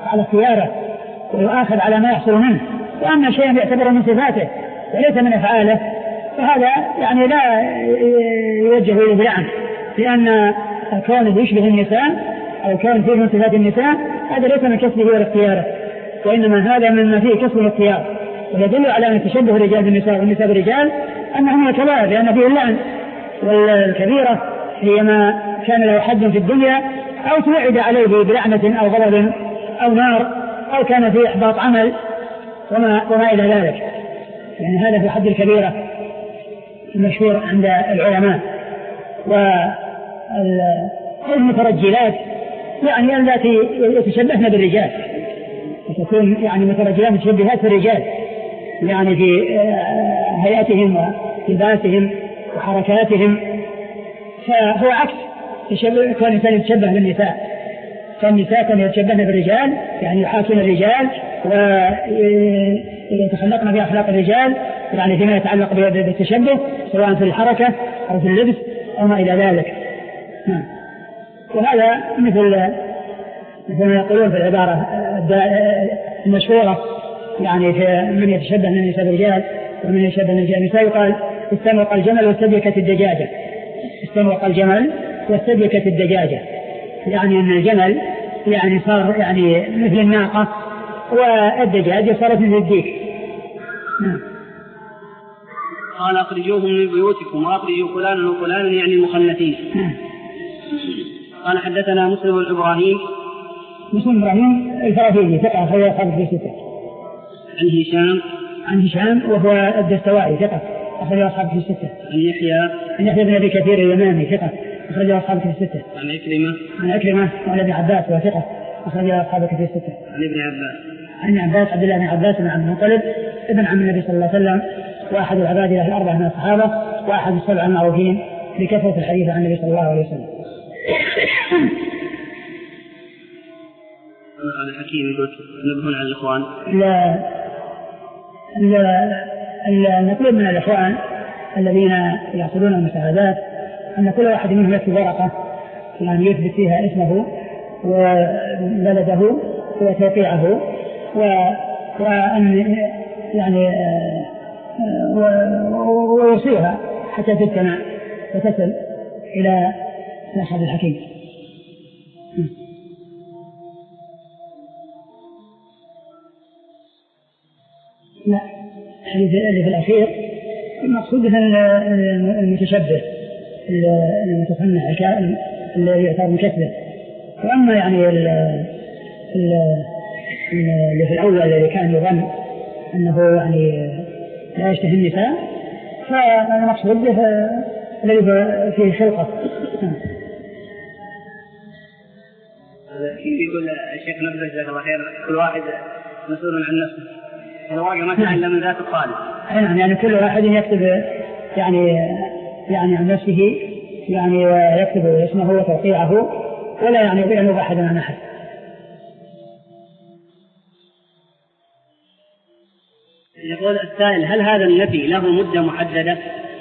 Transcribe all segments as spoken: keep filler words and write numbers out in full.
على اختياره ويؤاخذ على ما يحصل منه، وأما شيئا يعتبر من صفاته وليس من أفعاله فهذا يعني لا يوجه إليه بالعنف، لأن كونه يشبه النساء أو كان فيه من صفات النساء هذا ليس من كسبه ولا اختياره، وإنما هذا مما فيه كسب واختيار، ويدل على أن تشبه الرجال بالنساء والنساء بالرجال أنهم كبائر، لأن فيه اللعن. والكبيرة هي ما كان له حد في الدنيا أو توعد عليه بلعنة أو غضب أو نار أو كان فيه إحباط عمل وما, وما إلى ذلك، يعني هذا في حد الكبيرة المشهور عند العلماء. والمترجلات يعني التي يتشبهن بالرجال، وتكون يعني مترجلات متشبهات بالرجال يعني في هيئتهم ولباسهم وحركاتهم، فهو عكس تشبه كان الإنسان يتشبه بالنساء، فالنساء كانوا يتشبهن بالرجال يعني يحاكين الرجال ويتخلقن بأخلاق الرجال يعني فيما يتعلق بالتشبه سواء في الحركة أو في اللبس أو ما إلى ذلك. وهذا مثل مثل ما يقولون في العبارة المشهورة يعني في من يتشبه من النساء بالرجال ومن يتشبه من النساء يقال استمرق الجمل واستبيكت الدجاجة، استمرق الجمل واستبيكت الدجاجة، يعني أن الجمل يعني صار يعني مثل الناقة والدجاجة صارت مثل الديك. قال أخرجوهم من بيوتكم وأخرجوا فلانا وفلانا يعني المخنثين. قال حدثنا مسلم بن إبراهيم مسلم إبراهيم الفرافيلي ثقة خير أصحاب في ستة. عن هشام عن هشام وهو الدستوائي ثقة أخرج أصحاب في ستة. عن يحيى عن يحيى بن أبي كثير اليماني ثقة أخرج أصحاب في ستة. عن أكرمة عن أكرمة وعن ابن عباس وثقة أخرج أصحاب في ستة. عن ابن عباس عن عباس عبد الله بن عباس بن عبد المطلب ابن عم النبي صلى الله عليه وسلم وأحد العباد له الأربعة من الصحابة وأحد السبع المعروفين بكثرة الحديث عن النبي صلى الله عليه وسلم. عن الحكيم يقول نبهون على الإخوان. لا لا نطلب من الإخوان الذين يأخذون المساعدات أن كل واحد منهم يكتب ورقة يعني يثبت فيها اسمه وبلده وتوقيعه وأن يعني ويوصيها حتى تجتمع وتصل إلى أحد الحكيم. لا اللي في الأخير المقصود المتشبه المتصنع اللي يعتبر من كسبه. وأما يعني اللي في الأول الذي كان يظن أنه يعني لا يشتهي النساء فالمقصود به الذي فيه خلقة. كيف يقول الشيخ نبذ جزاك الله خير كل واحد مسؤول عن نفسه، الواقع ما كان إلا من ذات الخالق. نعم يعني كل واحد يكتب يعني يعني عن نفسه يعني ويكتب اسمه وتوقيعه ولا يعني يبين أحد عن أحد. يقول السائل هل هذا النفي له مدة محددة؟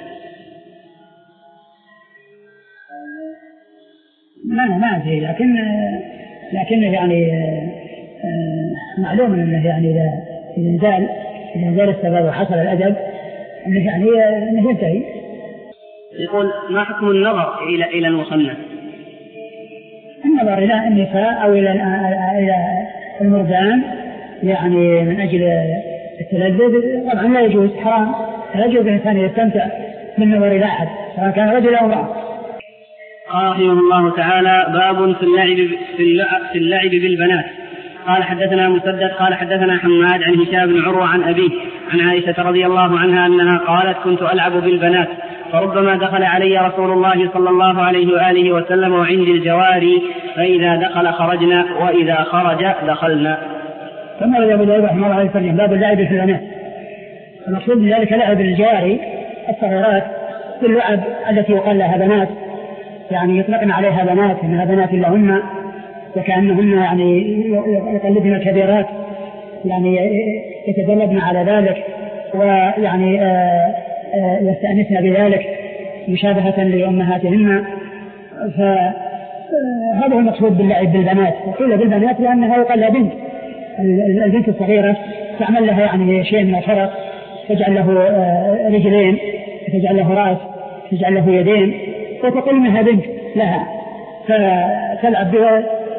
ما ما أدري لكن لكن يعني معلوم أنه يعني إذا إذا زال إذا زال السبب وحصل الأدب أنه يعني أنه ينتهي. يقول ما حكم النظر إلى إلى المصنف؟ النظر إلى النساء أو إلى إلى المردان يعني من أجل التلذذ طبعا لا يجوز، حرام، لا يجوز الإنسان يستمتع بالنظر إلى أحد سواء كان رجل أو امرأة. قال رحمه الله تعالى باب في اللعب في اللعب, في اللعب بالبنات. قال حدثنا مسدد قال حدثنا حماد عن هشام بن عروة عن أبيه عن عائشة رضي الله عنها أنها قالت كنت ألعب بالبنات فربما دخل علي رسول الله صلى الله عليه وآله وسلم وعندي الجواري فإذا دخل خرجنا وإذا خرج دخلنا. ثم رضي الله رحمه الله عليه باب اللعب بالبنات. المقصود من ذلك لعب الجواري الصغيرات باللعب التي يقال لها بنات يعني يطلقن عليها بنات انها بنات لهن وكأنهن يعني يقلدن الكبيرات يعني يتدربن على ذلك ويعني يستأنسن بذلك مشابهة لأمهاتهن. فهذا هو المقصود باللعب بالبنات. وقيل بالبنات لأنها يقال لها بنت البنت الصغيرة تعمل لها يعني شيء من الخرق، تجعل له رجلين، تجعل له رأس، تجعل له يدين، وتقول انها بنت لها، فتلعب بها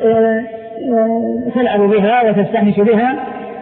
تلعب بها وتستأنس بها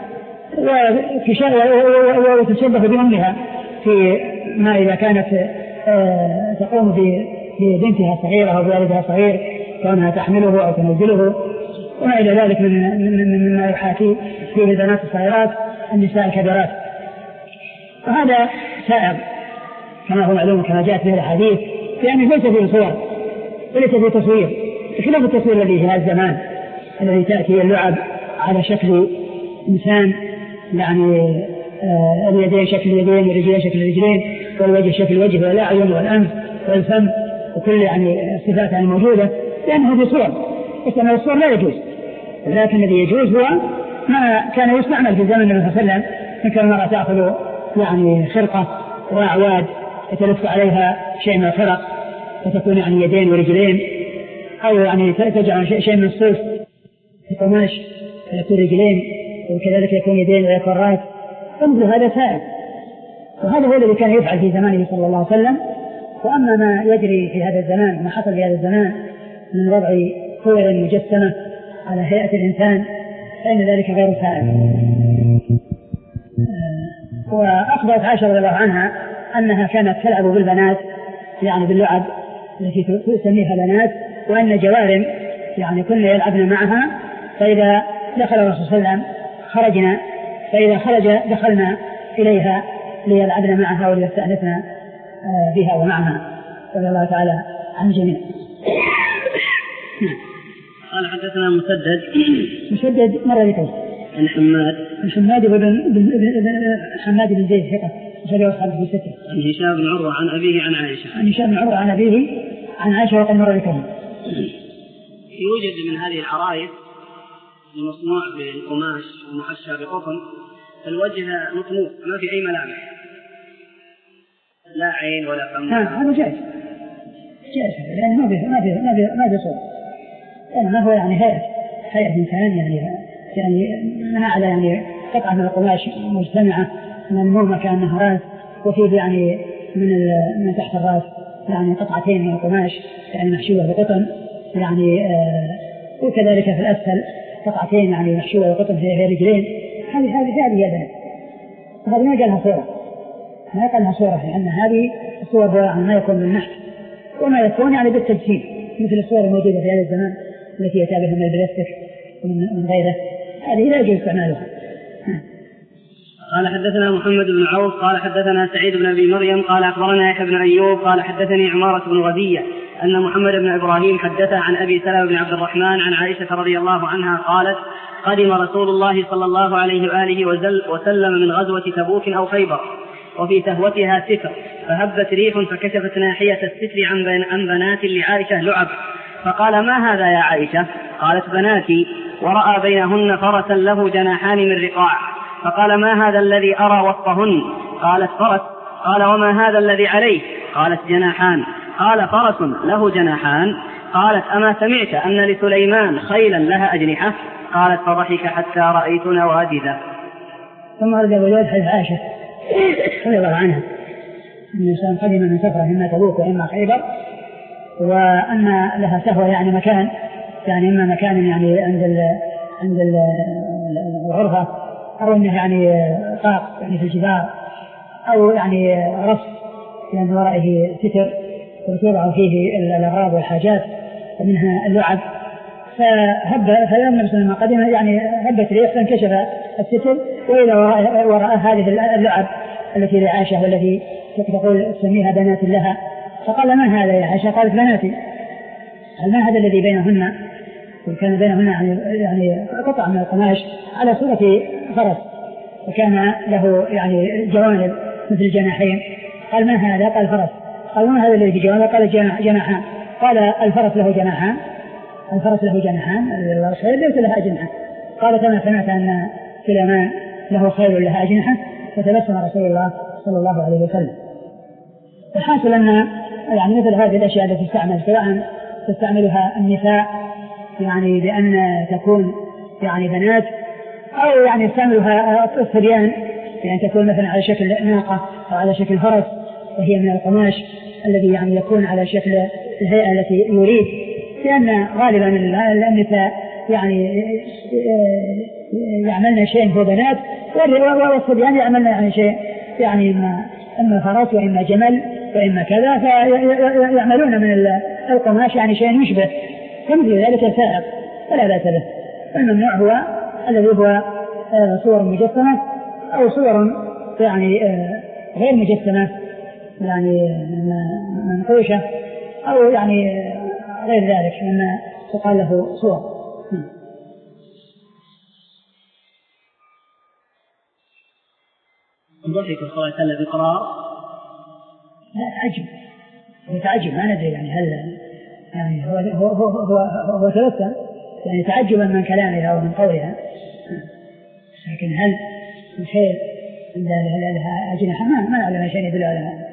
وتشبه بأمها في ما إذا كانت تقوم ببنتها الصغيرة أو بوالدها الصغير كونها تحمله أو تنزله وما إلى ذلك من مما يحاكي فيه البنات الصغيرات النساء الكبيرات. وهذا سائر كما هو معلوم كما جاءت به الحديث، يعني ليس فيه صور وليس فيه تصوير، بخلاف التصوير الذي في هذا الزمان الذي تأتي اللعب على شكل إنسان، يعني آه اليدين شكل اليدين والرجلين شكل الرجلين والوجه شكل الوجه والأعين والأنف والفم وكل يعني الصفات يعني موجودة، لأن هذه صور، إنما الصور لا يجوز. لكن الذي يجوز هو ما كان يستعمل في زمن النبي صلى الله عليه وسلم، إن كان المرأة تأخذ يعني خرقة وأعواد يتلف عليها شيء من الخرق وتكون يعني يدين ورجلين، أو يعني تجعل شيء من الصوف في قماش يكون رجلين وكذلك يكون يدين ويكون رأس، فمثل هذا سائر، وهذا هو الذي كان يفعل في زمانه صلى الله عليه وسلم. وأما ما يجري في هذا الزمان، ما حصل في هذا الزمان من وضع صور مجسمة على هيئة الإنسان، فإن ذلك غير سائر. وأخبرت عائشة رضي الله عنها أنها كانت تلعب بالبنات يعني باللعب التي تسميها بنات، وأن جوارم يعني كنا يلعبن معها، فإذا دخل الرسول صلى الله عليه وسلم خرجنا، فإذا خرج دخلنا إليها ليلعبن معها وليستأنسن بها ومعها، رضي الله تعالى عن الجميع. قال حدثنا مسدد مسدد مرة ذكر عن حماد عن حماد بن حماد بن زيد ثقة وصلى أصحابه في ستة. عن هشام بن عروة عن أبيه عن عائشة عن هشام بن عروة عن أبيه عن عائشة وقد مر ذكر. يوجد من هذه العرايس المصنوع بالقماش ومحشى بقطن، الوجه مطموس ما في أي ملامح، لا عين ولا فم. هذا جائز جائز لأن ما في ما في ما في ما في صور، يعني ما هو يعني هيئة هيئة إنسان يعني يعني ما على يعني قطعة من القماش مجتمعة ملمومة كأنها رأس، وفيه يعني من من تحت الرأس يعني قطعتين من القماش يعني محشوة بقطن يعني آه وكذلك في الأسفل قطعتين يعني محشوة بقطن في رجلين. هذه هذه هذه يدان، هذه ما قالها صورة، ما قالها صورة، لأن هذه الصور يعني ما يكون بالنحت وما يكون يعني بالتجسيد مثل الصور الموجودة في هذا الزمان التي يتابعها من البلاستيك ومن غيره، هذه لا يجوز استعمالها. قال حدثنا محمد بن عوف قال حدثنا سعيد بن أبي مريم قال أخبرنا يحيى بن أيوب قال حدثني عمارة بن غزية أن محمد بن إبراهيم حدثه عن أبي سلمة بن عبد الرحمن عن عائشة رضي الله عنها قالت: قدم رسول الله صلى الله عليه وآله وسلم من غزوة تبوك أو خيبر وفي تهوتها ستر، فهبت ريح فكشفت ناحية الستر عن بنات لعائشة لعب، فقال: ما هذا يا عائشة؟ قالت: بناتي. ورأى بينهن فرسا له جناحان من رقاع، فقال: ما هذا الذي أرى وسطهن؟ قالت: فرس. قال: وما هذا الذي عليه؟ قالت: جناحان. قال: فرس له جناحان؟ قالت: أما سمعت أن لسليمان خيلا لها أجنحة؟ قالت: فضحك حتى رأيت نواجذه. ثم أرجع بجوز حديث عائشة رضي الله عنها أن الإنسان قدم من سفرة إما تبوك وإما خيبر، وأن لها سهوة يعني مكان، يعني إما مكان يعني عند ال عند ال الغرفة، أو إنه يعني طاق يعني في الجدار، أو يعني رف لأن ورائه ستر وتوضع فيه الأغراض والحاجات ومنها اللعب. فهب فلما النبي صلى الله عليه وسلم قدم يعني هبت ريح فانكشف الستر، وإذا وراء, وراء هذه اللعب التي لعائشة والتي تقول تسميها بنات لها، فقال: ما هذا يا عائشة؟ قالت: بناتي. هل ما هذا الذي بينهن؟ وكان بينهن يعني, يعني قطع من القماش على صورة فرس، وكان له يعني جوانب مثل جناحين. قال: ما هذا؟ قال: فرس. قال: ما هذا الذي في جوانب؟ قال: جناحان. قال: الفرس له جناحان؟ الفرس له جناحان؟ الخيل ليس لها أجنحة. قال: كما سمعت أن سليمان له خيل لها أجنحة. فتبسم رسول الله صلى الله عليه وسلم. الحاصل أن يعني مثل هذه الأشياء التي تستعمل سواء تستعملها النساء يعني بأن تكون يعني بنات، أو يعني يستعملها الصبيان يعني تكون مثلا على شكل ناقة أو على شكل فرس وهي من القماش الذي يعني يكون على شكل الهيئة التي يريد، لأن غالبا النساء يعني يعملن شيء هو بنات والصبيان يعملن يعني شيء يعني إما فرس وإما جمل وإما كذا، فيعملون من القماش يعني شيء يشبه فمثل ذلك سائق فلا بأس به. الممنوع هو الذي هو صور مجسمة أو صور يعني غير مجسمة يعني منقوشة أو يعني غير ذلك مما تقال له صور. ضحك صلى الله عليه وسلم بقرار لا تعجب يتعجب ما ندري يعني هل يعني هو هو هو هو, هو تبسم يعني تعجبا من كلامها أو من قولها، لكن هل شيء لها أجنحة ما ما نعلم شيء يدل على هذا.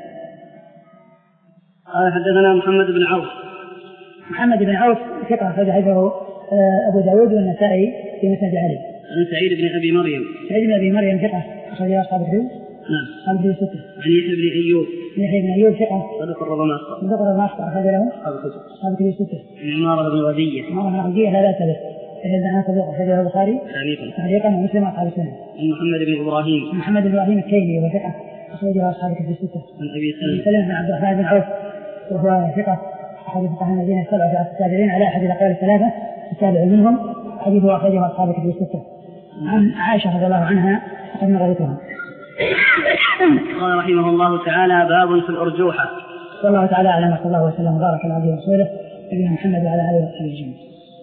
قال حدثنا محمد بن عوف. محمد بن عوف ثقة أخرج حديثه أبو داود والنسائي في مسند علي. عن سعيد بن أبي مريم. سعيد بن أبي مريم ثقة أخرج أصحاب الكتب. نعم. أصحاب الكتب ستة. عن يحيى بن أيوب. يحيى بن أيوب ثقة. صدق ربما أخطأ. صدق ربما أخطأ أخرج له أصحاب الكتب. أصحاب الكتب ستة. عن عمارة بن غزية. عمارة بن غزية لا بأس به. إذا أنا صديق أخرجه البخاري. تعليقا. تعليقا ومسلم أصحاب السنة. عن محمد بن إبراهيم. محمد بن إبراهيم التيمي وهو ثقة أخرجه أصحاب الكتب ستة. عن أبي سلمة. سلمة بن عبد الرحمن بن عوف وهو ثقة أحد الفقهاء الذين السبعة في التابعين على أحد الأقوال الثلاثة السابع منهم حديثه أخرجه أصحاب الكتب الستة. عن عائشة رضي الله عنها قد مررتها. قال رحمه الله تعالى باب في الأرجوحة. صلى الله تعالى أعلم صلى الله وسلم وبارك على عبده ورسوله نبينا محمد وعلى آله وصحبه أجمعين.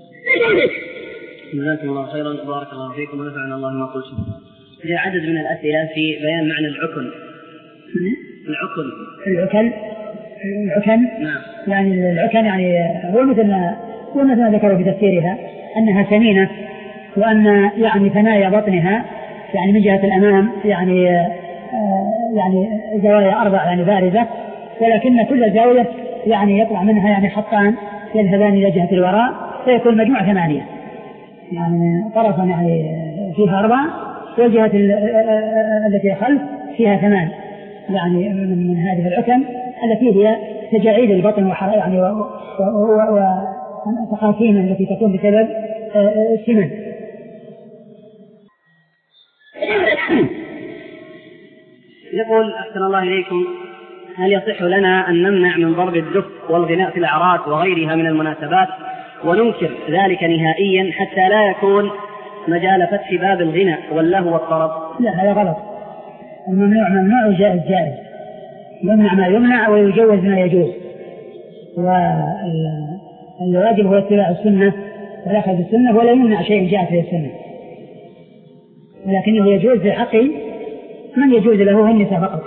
جزاكم الله خيرا بارك الله فيكم ونفعنا الله ما قلتم. جاء عدد من الأسئلة في بيان معنى العكن. العكن العكن العكن نعم. يعني العكن يعني هو مثل ما هو مثل ما ذكروا في تفسيرها أنها سمينة وأن يعني ثنايا بطنها يعني من جهة الأمام يعني آه يعني زوايا أربع يعني بارزة، ولكن كل زاوية يعني يطلع منها يعني خطان يذهبان إلى جهة الوراء فيكون مجموع ثمانية يعني طرفا يعني فيها أربع والجهة التي خلف فيها ثمان يعني من هذه العكن التي هي تجاعيد البطن وحرق يعني وتقاسيم التي تكون بسبب السمن. يقول أحسن الله إليكم هل يصح لنا أن نمنع من ضرب الدف والغناء في الأعراس وغيرها من المناسبات وننكر ذلك نهائيا حتى لا يكون مجال فتح باب الغناء واللهو والطرب؟ لا هذا غلط. الممنوع ممنوع وجائز جائز. يمنع ما يمنع ويجوز ما يجوز، والواجب هو اتباع السنة والأخذ بالسنة ولا يمنع شيء جاء في السنة، ولكنه يجوز في حق من يجوز له هو النساء فقط.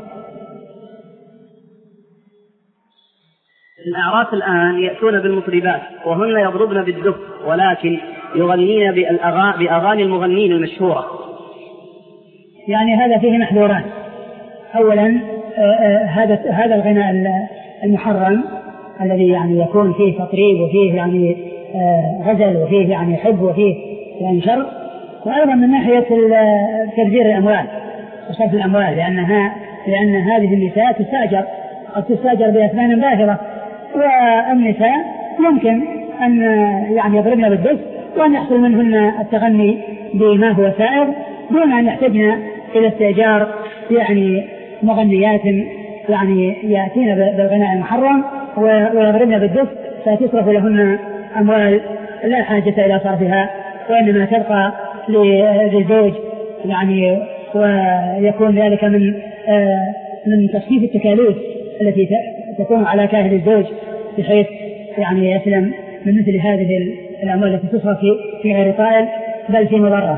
الأعراس الآن يأتون بالمطربات وهن يضربن بالدف ولكن يغنين بأغاني المغنين المشهورة، يعني هذا فيه محذوران. أولا هذا هذا الغناء المحرم الذي يعني يكون فيه تطريب وفيه يعني غزل وفيه يعني حب وفيه يعني شر، وأيضا من ناحية تبذير الأموال وصرف الأموال، لأنها لأن هذه النساء تستأجر قد تستأجر بأثمان باهظة، والنساء يمكن أن يعني يضربن بالدف وأن يحصل منهن التغني بما هو سائر دون أن يحتاجن إلى استئجار يعني مغنيات يعني يأتين بالغناء المحرم ويضربن بالدف فتصرف لهن أموال لا حاجة إلى صرفها، وإنما تبقى للزوج يعني، ويكون ذلك من من تخفيف التكاليف التي تكون على كاهل الزوج بحيث يعني يسلم من مثل هذه الأموال التي تصرف في غير طائل بل في مضرة.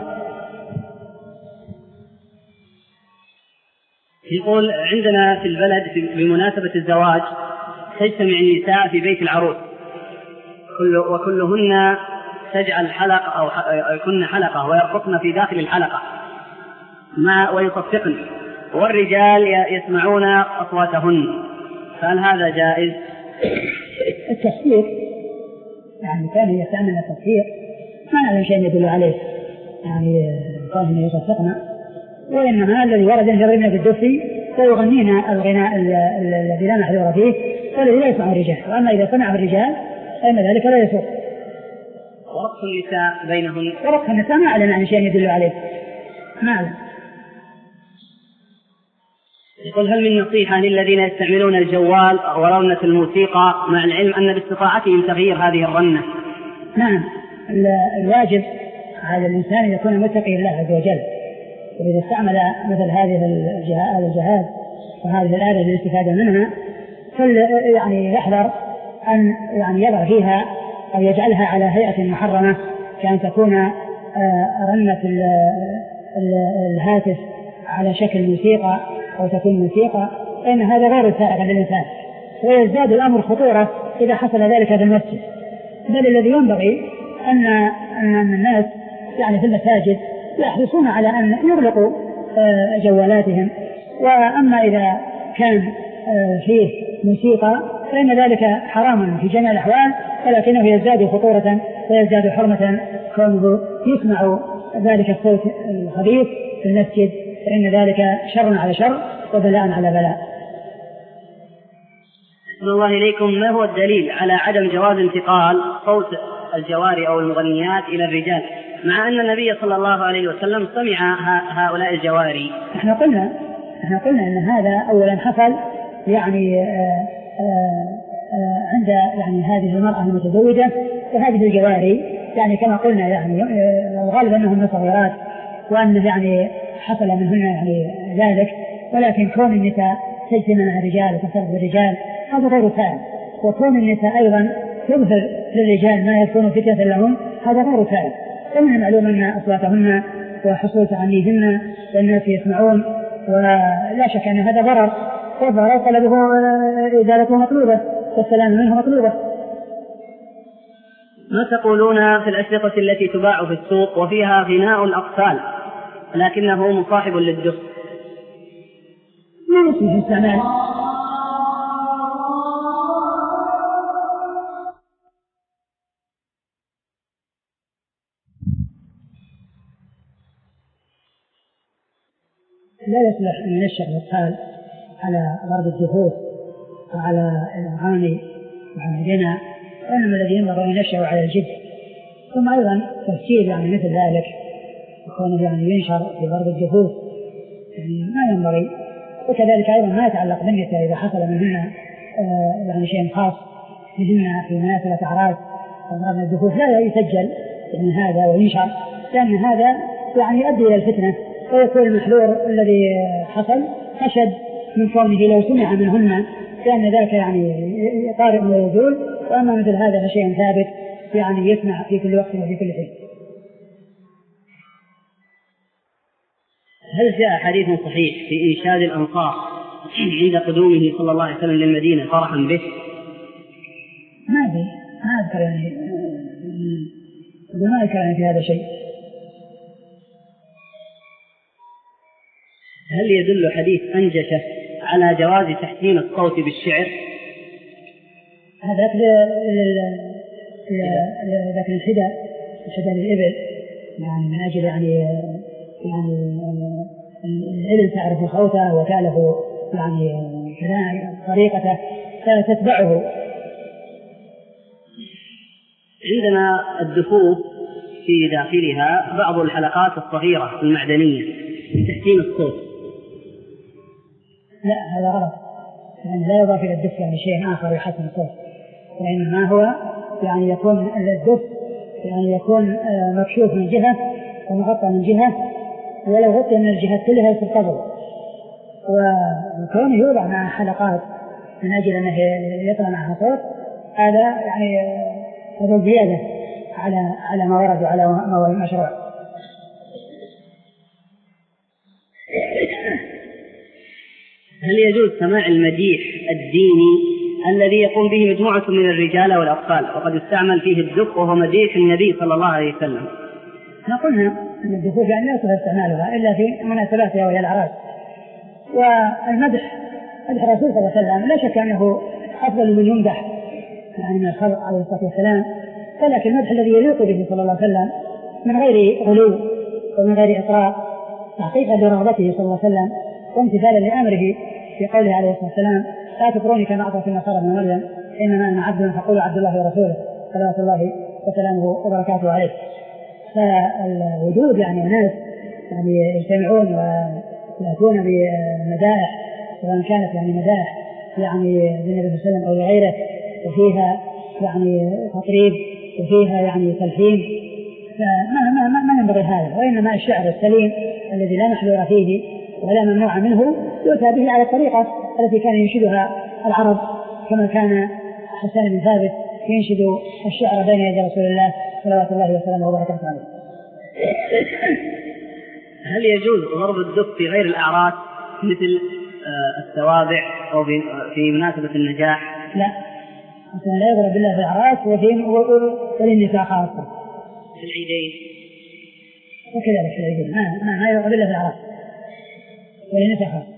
يقول عندنا في البلد بمناسبة الزواج تجتمع النساء في بيت العروس كل وكلهن تجعل حلقة أو يكون حلقة ويرقصن في داخل الحلقة مع ويصفقن، والرجال يسمعون أصواتهن، فهل هذا جائز؟ التصفيق يعني كان يستعمل التصفيق ما نعلم شيء يدل عليه، يعني كونه يصفقن، وإنما الذي ورد أن يضربن بالدف ويغنين الغناء الذي لا محذور فيه والذي لا يسمع الرجال، وأما إذا سمع الرجال فإن ذلك لا يسوق. ورقص النساء بينهن، ورقص النساء ما أعلن عن شيء يدل عليه، ما أعلن. يقول هل من نصيحة للذين يستعملون الجوال ورنة الموسيقى مع العلم أن باستطاعتهم تغيير هذه الرنة؟ نعم، الواجب على الإنسان أن يكون متقي لله عز وجل، وإذا استعمل مثل هذه الجهاز وهذه الآلة للاستفادة منها فل يعني يحذر أن يعني يضع فيها أو يجعلها على هيئة محرمة، كأن تكون رنة الهاتف على شكل موسيقى أو تكون موسيقى، فإن هذا غير سائغ للإنسان، ويزداد الأمر خطورة إذا حصل ذلك في المسجد. بل الذي ينبغي أن أن الناس يعني في المساجد يحرصون على أن يغلقوا جوالاتهم، وأما إذا كان فيه موسيقى فإن ذلك حرام في جميع الأحوال، ولكنه يزداد خطورة ويزداد حرمة كونه يسمع ذلك الصوت الخبيث في المسجد، فإن ذلك شر على شر وبلاء على بلاء. أحسن الله إليكم، ما هو الدليل على عدم جواز انتقال صوت الجواري أو المغنيات إلى الرجال مع أن النبي صلى الله عليه وسلم سمع هؤلاء الجواري؟ احنا قلنا احنا قلنا أن هذا أولا حصل يعني آآ آآ عند يعني هذه المرأة المتزوجة، وهذه الجواري يعني كما قلنا يعني الغالب أنهم صغيرات، وأن يعني حصل منهن يعني ذلك، ولكن كون النساء تجتمع مع الرجال وتختلط بالرجال هذا غير سائغ، وكون النساء أيضا تظهر للرجال ما يكون فتنة لهم هذا غير سائغ. ومن المعلوم أن أصواتهن وحصول تعنيهن والناس يسمعون، ولا شك أن هذا ضرر، والضرر طلبه إزالته مطلوبة والسلام منه مطلوبة. ما تقولون في الأشرطة التي تباع في السوق وفيها غناء الأطفال لكنه مصاحب للدف؟ ما يسمح استعمال. لا يصلح أن ينشأ الأطفال على ضرب الدفوف وعلى الأغاني وعلى الغناء، وإنما الذي ينبغي أن ينشأ على الجد. ثم أيضا تفسير يعني مثل ذلك يكون يعني ينشر في ضرب الدفوف يعني ما ينبغي. وكذلك أيضا ما يتعلق بالنساء إذا حصل منهن آه يعني شيء خاص منهن في مناسبة أعراس ضرب الدفوف لا يسجل يعني هذا وينشر، لأن هذا يعني يؤدي إلى الفتنة، ويكون المحذور الذي حصل أشد من كونه لو سمع منهن، لأن ذلك يعني طارئ ويزول. وأما مثل هذا فشيء ثابت يعني يسمع في كل وقت وفي كل حين. هل جاء حديث صحيح في إنشاد الأنصار عند قدومه صلى الله عليه وسلم للمدينة فرحا به؟ ما أدري، ما أذكر يعني ما أذكر يعني في هذا شيء. هل يدل حديث أنجشة على جواز تحسين الصوت بالشعر؟ هذا ذاك الحدى الحدى للإبل يعني من أجل يعني يعني الإبل تعرف صوته وتعرف يعني طريقته فتتبعه. عندنا الدفوف في داخلها بعض الحلقات الصغيرة المعدنية لتحسين الصوت. لا هذا غلط، يعني لا يضاف إلى الدف يعني شيء آخر يحسن الصوت، وإنما هو يعني يكون الدف يعني يكون مكشوف من جهة ومغطى من جهة، ولو غطي من الجهات كلها يصير قبض، وكونه يوضع مع حلقات من أجل أنه يطلع معها صوت هذا يعني هذا زيادة على على ما ورد وعلى ما هو المشروع. هل يجوز سماع المديح الديني الذي يقوم به مجموعة من الرجال والأطفال وقد استعمل فيه الدف وهو مديح النبي صلى الله عليه وسلم؟ احنا قلنا أن الدفوف يعني لا يصح استعمالها إلا في مناسباتها وهي الأعراس، والمدح مدح الرسول صلى الله عليه وسلم لا شك أنه أفضل من يمدح يعني من الخلق عليه الصلاة والسلام، ولكن المدح الذي يليق به صلى الله عليه وسلم من غير غلو ومن غير إطراء تحقيقا لرغبته صلى الله عليه وسلم وامتثالا لأمره في قوله عليه الصلاة والسلام لا تطروني كما أطرت النصارى ابن مريم إنما أنا عبد فقولوا عبد الله ورسوله صلوات الله وسلامه وبركاته عليه. فالوجود يعني الناس يعني يجتمعون ويأتون بمدائح سواء كانت يعني مدائح يعني للنبي صلى الله عليه وسلم أو لغيره وفيها يعني تطريب وفيها يعني تلحين فما ما ما, ما ينبغي هذا، وإنما الشعر السليم الذي لا محذور فيه ولا ممنوع منه يؤتى به على الطريقة التي كان ينشدها العرب كما كان حسان بن ثابت ينشد الشعر بين يدي رسول الله صلوات الله وسلامه وبركاته عليه. هل يجوز ضرب الدف في غير الأعراس مثل التوابع أو في مناسبة النجاح؟ لا، مثلا لا يضرب بالله في الأعراس وللنساء خاصة في العيدين وكذلك في العيدين ما ما يضرب بالله في الأعراس وللنساء خاصة.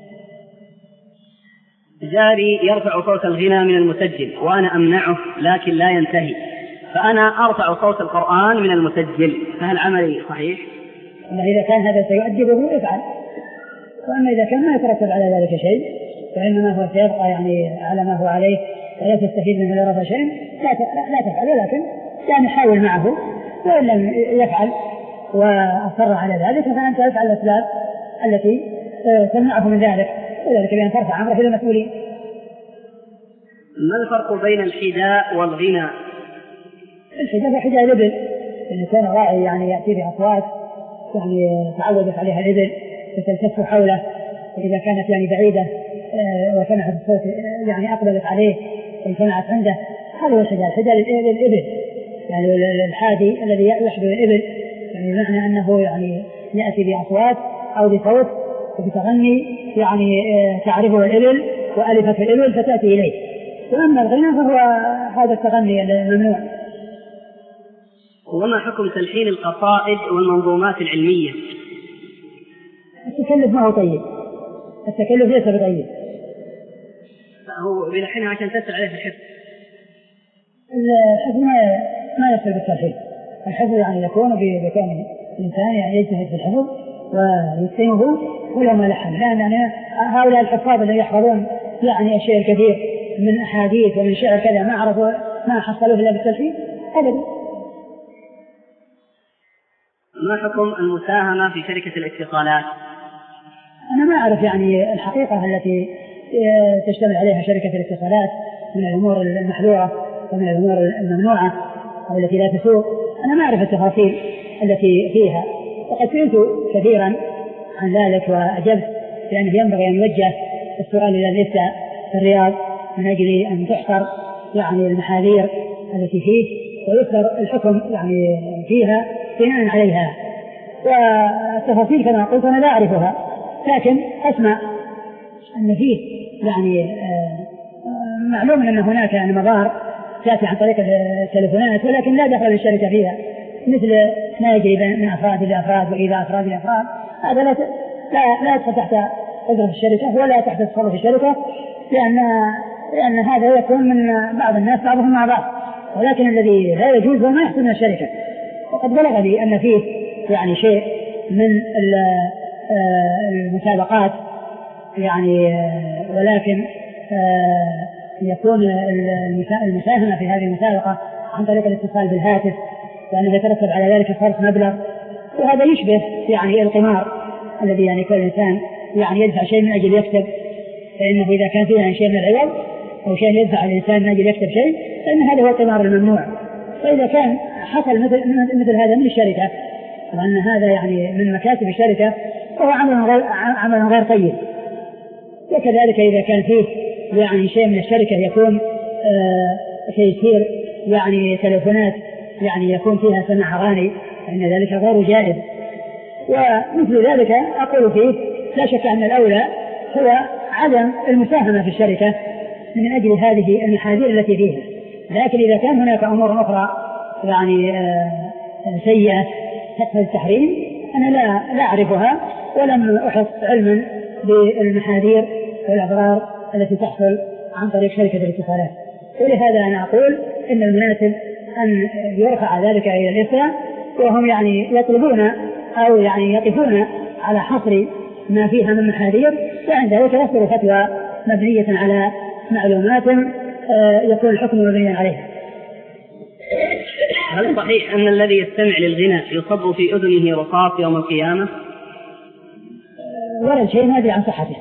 جاري يرفع صوت الغنى من المسجل وأنا أمنعه لكن لا ينتهي، فأنا أرفع صوت القرآن من المسجل، فهل عملي صحيح؟ إذا كان هذا سيؤدبه افعل، وأما إذا كان ما يترتب على ذلك شيء فإنما هو سيبقى يعني على ما هو عليه ولا تستفيد منه لا رفع شيء لا لا تفعل، ولكن يعني حاول معه، وإن لم يفعل وأصر على ذلك فأنت افعل الأسباب التي تمنعه من ذلك، وذلك بأن ترفع أمره إلى المسؤولين. ما الفرق بين الحداء والغنى؟ الحداء هو حداء الإبل، إن كان راعي يعني يأتي بأصوات يعني تعودت عليها الإبل فتلتف حوله، وإذا كانت يعني بعيدة وسمعت الصوت يعني أقبلت عليه وسمعت عنده، هذا هو الحداء. الحداء للإبل يعني الحادي الذي يحدث الإبل، يعني بمعنى أنه يعني يأتي بأصوات أو بصوت وبتغني يعني تعرفه الإبل وألفت الإبل فتأتي إليه. وأما الغنى فهو هذا التغني الممنوع. وما حكم تلحين القصائد والمنظومات العلمية؟ التكلف ما هو طيب، التكلف ليس بطيب. هو بيلحنها عشان تسهل عليه الحفظ. الحفظ ما ما يسهل بالتلحين، الحفظ يعني يكون بكون الإنسان يعني يجتهد في الحفظ ويتقنه ولا ما لحن، لأن يعني هؤلاء الحفاظ الذين يحفظون يعني أشياء كثير من أحاديث ومن شعر كذا ما عرفوا ما حصلوه إلا بالتلحين أبدا. ما حكم المساهمة في شركة الاتصالات؟ أنا ما أعرف يعني الحقيقة التي تشتمل عليها شركة الاتصالات من الأمور المحذورة ومن الأمور الممنوعة أو التي لا تسوق، أنا ما أعرف التفاصيل التي فيها، وقد سئلت كثيرا عن ذلك وأجبت بأنه ينبغي أن يوجه السؤال إلى الإفتاء في الرياض من أجل أن تحصر يعني المحاذير التي فيه ويصدر الحكم يعني فيها بناء عليها. والتفاصيل كما قلت أنا لا أعرفها، لكن أسمع أن فيه يعني معلوم أن هناك يعني مظاهر تأتي عن طريق التلفونات ولكن لا دخل للشركة فيها، مثل ما يجري من أفراد لأفراد وإذا أفراد لأفراد، هذا لا لا يدخل تحت قدرة الشركة ولا تحت تصرف الشركة، لأن لأن هذا يكون من بعض الناس بعضهم مع بعض، ولكن الذي لا يجوز هو ما يحصل من الشركة. وقد بلغ لي أن فيه يعني شيء من المسابقات يعني، ولكن يكون المساهمة في هذه المسابقة عن طريق الاتصال بالهاتف، وأنه يترتب على ذلك صرف مبلغ، وهذا يشبه يعني القمار الذي يعني كل إنسان يعني يدفع شيء من أجل يكسب، فإنه إذا كان فيه شيء من العوض أو شيء يدفع الإنسان من أجل يكسب شيء فإن هذا هو القمار الممنوع. فإذا كان حصل مثل, مثل هذا من الشركة وأن هذا يعني من مكاسب الشركة فهو عمل غير, عمل غير طيب. وكذلك إذا كان فيه يعني شيء من الشركة يكون تيسير يعني تلفونات يعني يكون فيها سماع أغاني فإن ذلك غير جائز. ومثل ذلك أقول فيه لا شك أن الأولى هو عدم المساهمة في الشركة من أجل هذه المحاذير التي فيها، لكن إذا كان هناك أمور أخرى يعني سيئة تقتضي التحريم أنا لا لا أعرفها ولم أحط علما بالمحاذير والأضرار التي تحصل عن طريق شركة الاتصالات. ولهذا أنا أقول إن المناسب أن يرفع ذلك إلى الإفتاء، وهم يعني يطلبون أو يعني يقفون على حصر ما فيها من محاذير، وعند ذلك يصدر فتوى مبنية على معلومات يكون الحكم مبنيا عليها. هل صحيح أن الذي يستمع للغناء يصب في أذنه رصاص يوم القيامة؟ ورد شيء ما أدري عن صحته.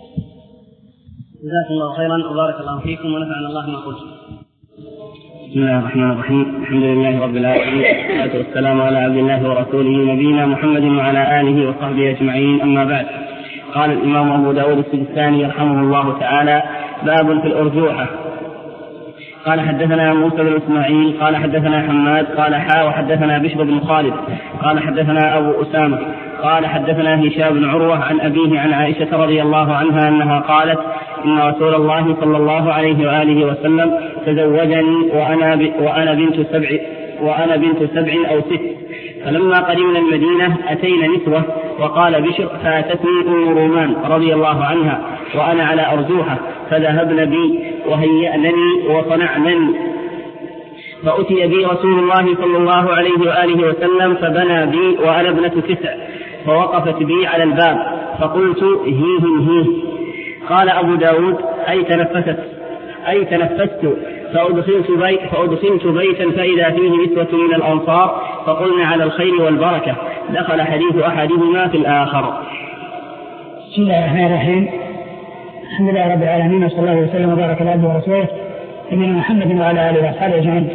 جزاكم الله خيرا وبارك الله فيكم ونفعنا الله ما قلت. بسم الله الرحمن الرحيم. الحمد لله رب العالمين، والصلاة والسلام على عبد الله ورسوله نبينا محمد وعلى آله وصحبه أجمعين، أما بعد. قال الإمام أبو داود السجستاني يرحمه الله تعالى: باب في الأرجوحة. قال حدثنا موسى بن إسماعيل قال حدثنا حماد قال حا وحدثنا بشر بن خالد قال حدثنا أبو أسامة قال حدثنا هشام بن عروة عن أبيه عن عائشة رضي الله عنها أنها قالت: إن رسول الله صلى الله عليه وآله وسلم تزوجني وأنا, ب... وأنا بنت سبع وأنا بنت سبع أو ست، فلما قدمنا المدينة أتينا نسوة، وقال بشر: فاتتني أم رومان رضي الله عنها وأنا على أرجوحة، فذهبن بي وهيأنني وصنعنني، فأتي بي رسول الله صلى الله عليه وآله وسلم فبنى بي وأنا ابنة تسع، فوقفت بي على الباب، فقلت: هيه هيه. قال أبو داود: أي تنفست أي تنفست فأدخلت, بي فأدخلت بيتا فإذا فيه نسوة من الأنصار فقلنا على الخير والبركة. دخل حديث أحدهما في الآخر. بسم الله الرحمن الرحيم. الحمد لله رب العالمين، وصلى الله وسلم وبارك على عبده ورسوله نبينا محمد وعلى آله وأصحابه أجمعين.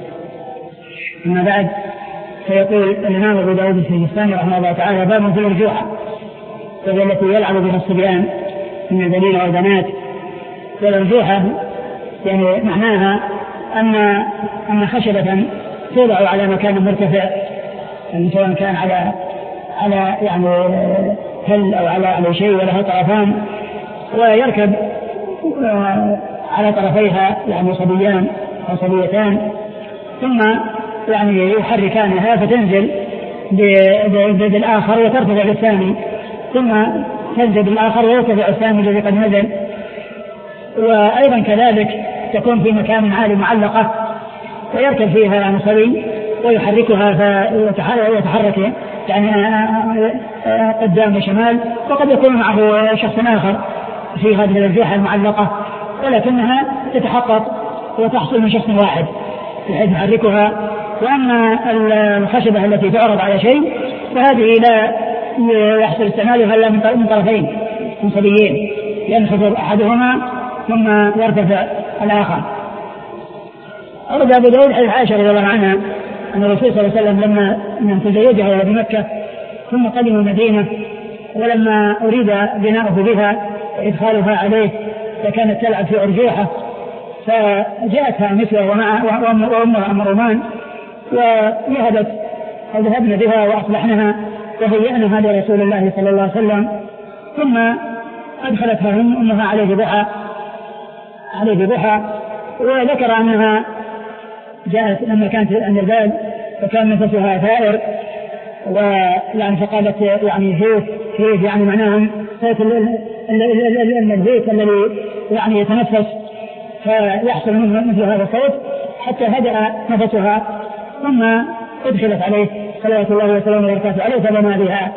أما بعد، فيقول الإمام أبو داود السجستاني رحمه الله تعالى: باب في الأرجوحة، وهي التي يلعب بها الصبيان من البنين والبنات. والأرجوحة يعني معناها أن أن خشبة توضع على مكان مرتفع، يعني سواء كان على على يعني هل أو على على شيء ولها طرفان، ويركب على طرفيها يعني صبيان أو صبيتان، ثم يعني يحركانها فتنزل بالآخر وترتفع بالثاني، ثم تنزل بالآخر ويرتفع الثاني الذي قد نزل. وأيضا كذلك تكون في مكان عالي معلقة، ويركب فيها يعني صبي ويحركها فيتحرك يعني قدام وشمال، وقد يكون معه شخص آخر في هذه الأرجوحة المعلقة، ولكنها تتحقق وتحصل من شخص واحد بحيث يحركها. وأما الخشبة التي تعرض على شيء فهذه لا يحصل استعمالها إلا من طرفين من صبيين، ينخفض أحدهما ثم يرتفع الآخر. أرد أبو داود حديث عائشة رضي الله عنها أن الرسول صلى الله عليه وسلم لما تزوجها بمكة ثم قدم المدينة، ولما أريد بناؤه بها وإدخالها عليه فكانت تلعب في أرجوحة، فجاءتها نسوة وأمها أم رومان وذهبت أو ذهبنا بها وأصلحناها وهيأناها لرسول الله صلى الله عليه وسلم، ثم أدخلتها أمها عليه ضحى عليه ضحى وذكر أنها جاءت لما كانت عند الباب فكان نفسها ثائر، ويعني فقالت يعني هيف هيف يعني معناها صوت الهيف الذي يعني يتنفس فيحصل منه مثل هذا الصوت حتى هدأ نفسها، ثم ادخلت عليه صلوات الله وسلامه وبركاته عليه فبنى بها.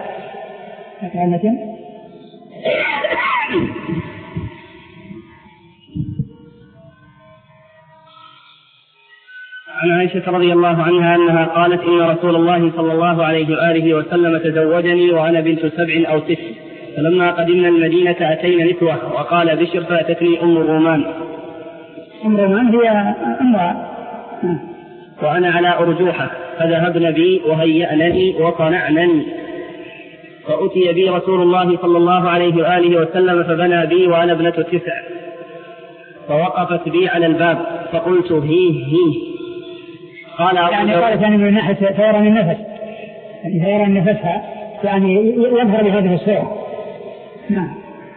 عن عائشة رضي الله عنها أنها قالت: إن رسول الله صلى الله عليه وآله وسلم تزوجني وأنا بنت سبع أو ست، فلما قدمنا المدينة أتينا نسوة، وقال بشر: فأتتني أم رومان. أم رومان هي أمها وأنا على أرجوحة، فذهبن بي وهيأنني وصنعنني، فأتي بي رسول الله صلى الله عليه وآله وسلم فبنى بي وأنا ابنة تسع، فوقفت بي على الباب، فقلت: هيه هيه. قال يعني قالت يعني من ناحية ثوران النفس، يعني ثوران نفسها يعني يظهر بهذه الصورة. نعم.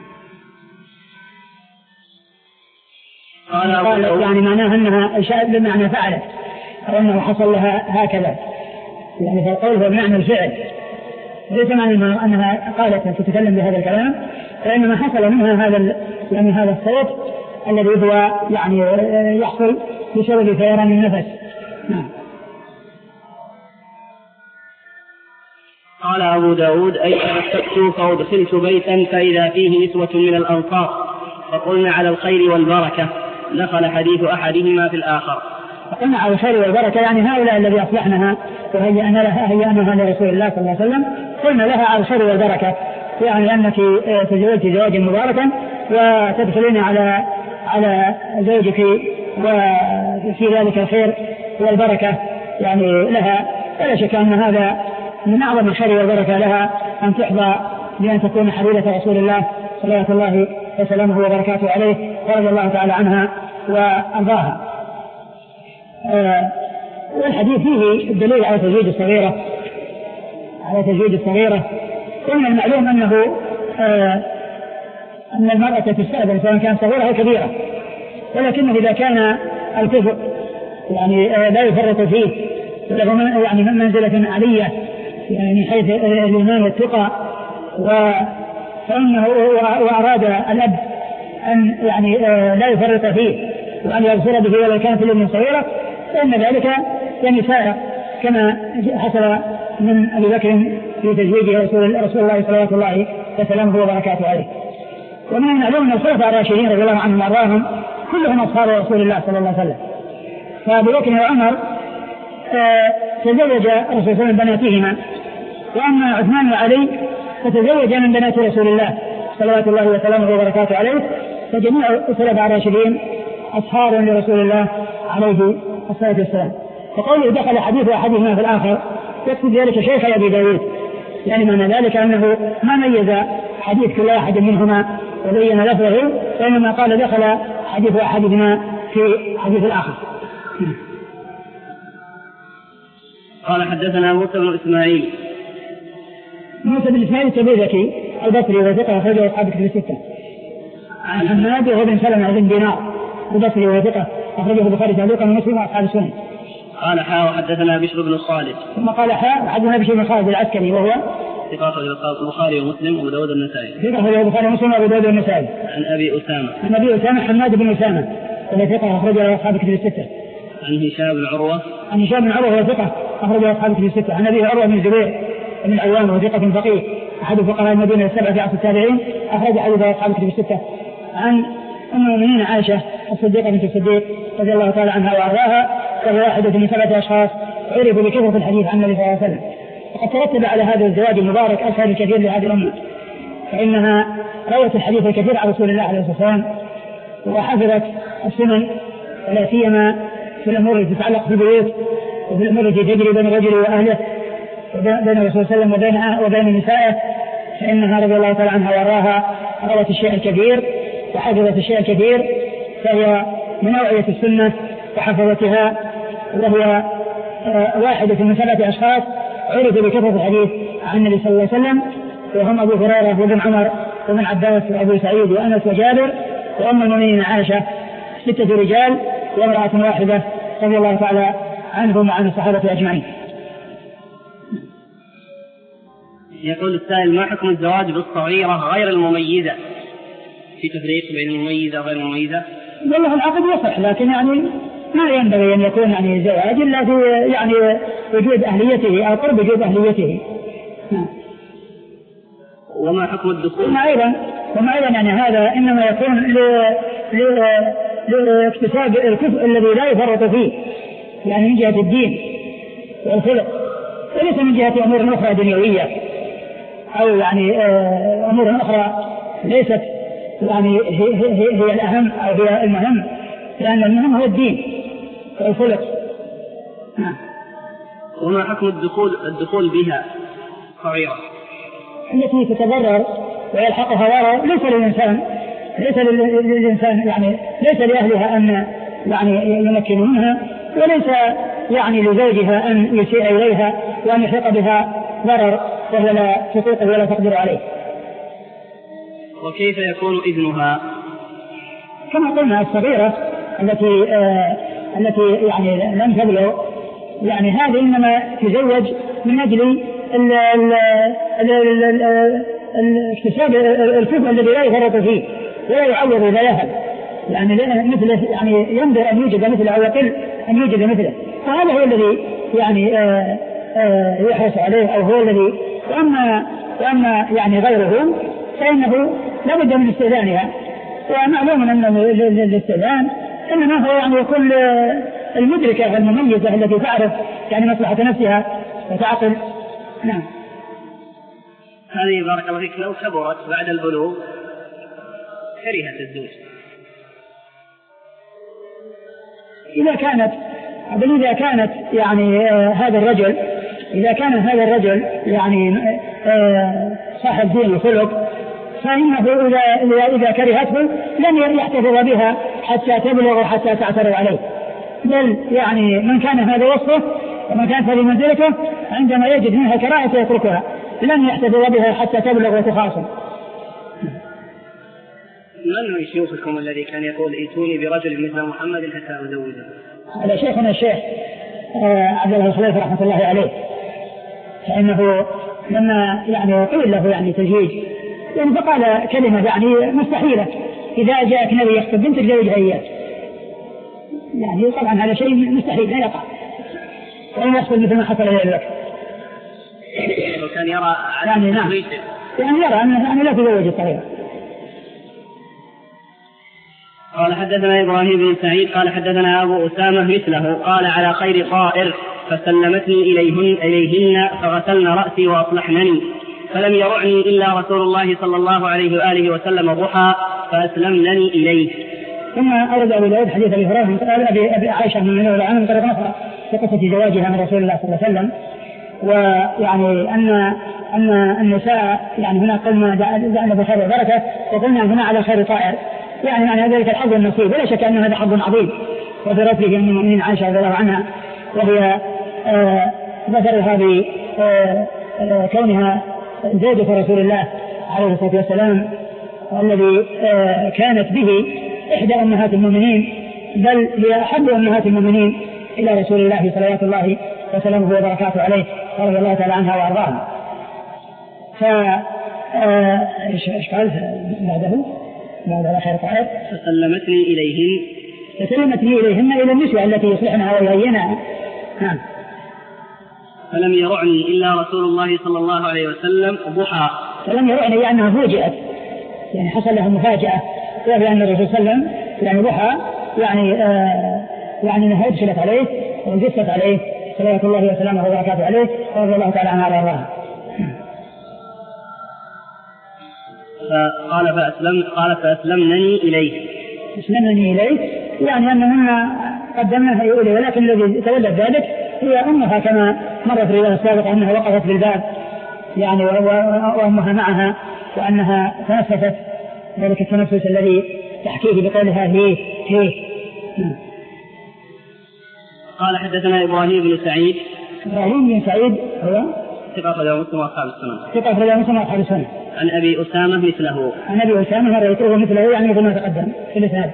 قال قالت يعني معناها أنها شاءت بمعنى فعلت أو أنه حصل لها هكذا، يعني فالقول هو بمعنى الفعل، ليس معنى أنها قالت تتكلم بهذا الكلام، فإنما حصل منها هذا يعني هذا الصوت الذي هو يعني يحصل بسبب ثوران النفس. نعم. قال أبو داود أي تمسكت فأدخلت بيتا فإذا فيه نسوة من الأنصار فقلنا على الخير والبركة، دخل حديث أحدهما في الآخر. قلنا على الخير والبركة يعني هؤلاء الذي أصلحناها وهيأنا لها هيأناها لرسول الله صلى الله عليه وسلم، قلنا لها على الخير والبركة، يعني أنك تزوجت زواجا مباركا وتدخلين على على زوجك وفي ذلك الخير والبركة يعني لها، ولا شك أن هذا من أعظم الخير والبركة لها أن تحظى بأن تكون حبيبة رسول الله صلى الله وسلامه وبركاته عليه ورضي الله تعالى عنها وأرضاها. آه والحديث فيه الدليل على تزويج الصغيرة على تزويج الصغيرة ومن المعلوم أنه آه أن المرأة تستأذن سواء كانت صغيرة أو كبيرة، ولكنه إذا كان الكفر يعني آه لا يفرط فيه له يعني من منزلة عالية يعني حيث الإيمان والتقى فإنه وأراد الأب أن يعني آه لا يفرط فيه وأن يغفر به ولو كانت الأم صغيرة، فإن ذلك يعني سائر كما حصل من أبي بكر في تزويج رسول, رسول الله صلى الله عليه وسلم وبركاته عليه. ومن المعلوم أن الخلفاء الراشدين رضي الله عنهم وأرضاهم كلهم أصحاب رسول الله صلى الله عليه وسلم، فأبو بكر وعمر آه تزوج رسول الله من بناتهما، وأما عثمان وعلي فتزوج من بنات رسول الله صلى الله عليه وسلم وبركاته عليه، فجميع الخلفاء الراشدين أصحاب لرسول الله عليه الصلاة والسلام. فقوله دخل حديث أحدهما في الآخر يقصد ذلك شيخ أبي داود، يعني معنى ذلك أنه ما ميز حديث كل واحد منهما وبين لفظه، وإنما قال دخل حديث أحدهما في حديث الآخر. قال حدثنا موسى بن إسماعيل موسى بن إسماعيل التبوذكي البصري وثقة أخرجه أصحاب الكتب الستة. عن حماد بن سلمة بن دينار البصري وثقة أخرجه البخاري تعليقا ومسلم وأصحاب السنن. قال حاء وحدثنا بشر بن خالد ثم قال حاء حدثنا بشر بن خالد العسكري وهو ثقة البخاري ومسلم وأبو داود النسائي ثقة البخاري ومسلم وأبو داود النسائي. عن أبي أسامة عن أبي أسامة حماد بن أسامة وهو ثقة أخرجه أصحاب الكتب الستة. عن هشام بن عروة عن هشام بن عروة وهو ثقة أخرجه أصحاب الكتب الستة. عن أبي عروة بن الزبير بن العوام وهو ثقة فقيه أحد فقهاء المدينة السبعة في عصر التابعين أخرج حديث أصحاب الكتب الستة. عن أم المؤمنين عائشة الصديقة بنت الصديق رضي الله تعالى عنها وأرضاها، وهي واحدة من سبعة أشخاص عرفوا بكثرة الحديث عن النبي صلى الله عليه وسلم. وقد ترتب على هذا الزواج المبارك أثر الكثير لهذه الأمة، فإنها روت الحديث الكثير عن رسول الله عليه الصلاة والسلام وحفظت السنن، ولا سيما في الأمور التي تتعلق بالبيوت وفي الأمور التي تجري بين الرجل وأهله وبين الرسول صلى الله عليه وسلم وبين نسائه، فإنها رضي الله تعالى عنها وراها روت الشيء الكثير وحفظت الشيء الكثير، فهي من أوعية السنة وحفظتها، وهي واحدة من سبعة أشخاص عرفوا بكثرة الحديث عن النبي صلى الله عليه وسلم، وهم أبو هريرة وابن عمر وابن عباس وأبو سعيد وأنس وجابر وأم المؤمنين عائشة، ستة رجال وامرأة واحدة رضي الله تعالى عنهم وعن الصحابة أجمعين. يقول السائل: ما حكم الزواج بالصغيرة غير المميزة؟ في تفريق بين المميزة وغير المميزة؟ والله العقد يصح، لكن يعني ما ينبغي أن يكون يعني زواج إلا في يعني وجود أهليته أو قرب وجود أهليته. وما حكم الدخول؟ وما أيضا وما أيضا يعني هذا إنما يكون لاكتساب الكفء الذي لا يفرط فيه، يعني من جهة الدين والخلق، وليس من جهة أمور أخرى دنيوية أو يعني أمور أخرى ليست يعني هي, هي, هي الأهم أو هي المهم، لأن المهم هو الدين والخلق. وما حكم الدخول الدخول بها صغيرة التي تتضرر ويلحقها ضرر؟ ليس للإنسان ليس للإنسان يعني ليس لأهلها أن يعني يمكنوا منها، وليس يعني لزوجها أن يسيء إليها وأن يحق بها ضرر وهو لا تطيقه ولا تقدر عليه. وكيف يكون إذنها؟ كما قلنا الصغيرة التي آه التي يعني لم تبلغ، يعني هذه إنما تزوج من أجل الاكتساب الكفء الذي لا يفرط فيه ولا يعوض ولا يهب، يعني مثله يعني ينظر أن يوجد مثله أو يقل أن يوجد مثله، فهذا هو الذي يعني آه آه يحرص عليه أو هو الذي وأما, وأما يعني غيرهم فإنه لا بد من استئذانها. ومعلوم أن الاستئذان إنما هو يعني يكون المدركة المميزة التي تعرف يعني مصلحة نفسها وتعقل. نعم. هذه بارك الله فيك لو كبرت بعد البلوغ كرهت الزوج إذا كانت بل إذا كانت يعني آه هذا الرجل إذا كان هذا الرجل يعني آه صاحب دين وخلق فإنه إذا, إذا كرهته لن يحتفظ بها حتى تبلغ وحتى تعترض عليه. بل يعني من كان هذا وصفه ومن كان في منزلته عندما يجد منها كراهة يتركها لن يحتفظ بها حتى تبلغ وتخاصم. من هو شيوخكم الذي كان يقول ائتوني برجل مثل محمد حتى أزوجه؟ هذا شيخنا الشيخ عبد الله الخليفة رحمة الله عليه، فإنه لما يعني قيل له يعني تزويج يعني فقال كلمة يعني مستحيلة، إذا جاءك نبي يخطب بنتك زوجها إياه. يعني طبعا هذا شيء مستحيل لا يقع ولا يحصل مثل ما حصل إلى لك. وكان يرى يعني نعم يعني يرى أنه لا تزوج الطريقة. قال حدثنا إبراهيم بن سعيد قال حدثنا أبو أسامة مثله قال على خير طائر فسلمتني إليهن, إليهن فغسلن رأسي وأصلحنني فلم يرعني إلا رسول الله صلى الله عليه وآله وسلم ضحى فأسلمنني إليه. ثم أورد أبو داود حديث أبي هريرة قال أبي عائشة من المنور العام طريق أخرى في قصة زواجها من رسول الله صلى الله عليه وسلم. ويعني أن أن النساء يعني هنا قلنا جعلنا بخير وبركة وقلنا هنا على خير طائر، يعني معنى ذلك الحظ النصيب، ولا شك أن هذا حظ عظيم. وفي رتبه من المؤمنين عائشة رضي الله عنها وهي ذكرها بكونها زوجة رسول الله عليه الصلاة والسلام الذي كانت به إحدى أمهات المؤمنين، بل هي أحب أمهات المؤمنين إلى رسول الله صلوات الله وسلامه وبركاته عليه رضي الله تعالى عنها وأرضاها. ف إيش قال بعده؟ بعد على خير طائر فسلمتني إليهن فسلمتني إليهن إلى النسوة التي يصلحنها ويهينها. نعم. فلم يرعني إلا رسول الله صلى الله عليه وسلم ضحى. فلم يرعني لأنها فوجئت، يعني حصل لها مفاجأة، وهي أن الرسول صلى الله عليه وسلم يعني ضحى يعني آه يعني أنها أدخلت عليه وجثت عليه صلوات الله وسلامه وبركاته عليه رضي الله تعالى عنها وأرضاها. فقال فأسلم قال فأسلمنني إليه أسلمني إليه يعني أنهن قدمناها إليه، ولكن الذي تولد ذلك هي أمها كما مر في الرواية السابقة أنها وقفت بالباب يعني وأمها معها وأنها تنفست ذلك التنفس الذي تحكيه بقولها هي هي. قال حدثنا إبراهيم بن سعيد. إبراهيم بن سعيد هو ثقة أخرجه مسلم وأصحاب السنن. ثقة أخرجه مسلم وأصحاب السنن. عن أبي أسامة مثله. عن أبي أسامة مرة يذكره مثله يعني مثل ما تقدم في الإسناد.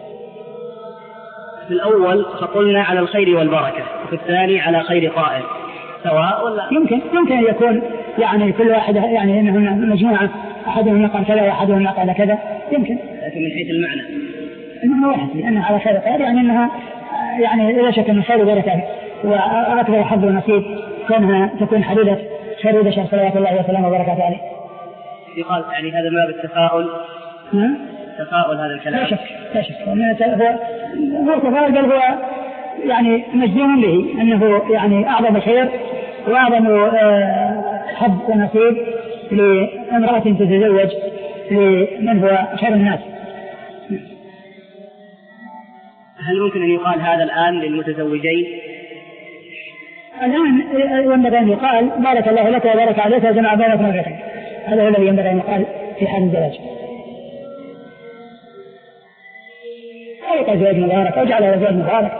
في الأول فقلنا على الخير والبركة، وفي الثاني على خير طائر، سواء ولا يمكن يمكن أن يكون يعني كل واحد يعني إنهم مجموعة أحدهم نقل كذا وأحدهم نقل كذا يمكن، لكن من حيث المعنى المعنى واحد لأنها على خير طائر يعني أنها يعني لا شك أن خير وبركة وأكبر حظ ونصيب كونها تكون حديدة خير وبشر صلوات الله وسلامه وبركاته عليه. يقال يعني هذا ما بالتفاؤل. نعم. تفاؤل هذا الكلام. لا شك لا شك هو هو تفاؤل بل هو يعني مجزوم به أنه يعني أعظم خير وأعظم حظ ونصيب لامرأة تتزوج لمن هو خير الناس. هل ممكن أن يقال هذا الآن للمتزوجين؟ الآن ينبغي أن يقال بارك الله لك وبارك عليك وجمع بينك مرتين، هذا هو الذي ينبغي أن يقال في حال الزواج. أو يقال زواج مبارك أو جعله زواج مبارك،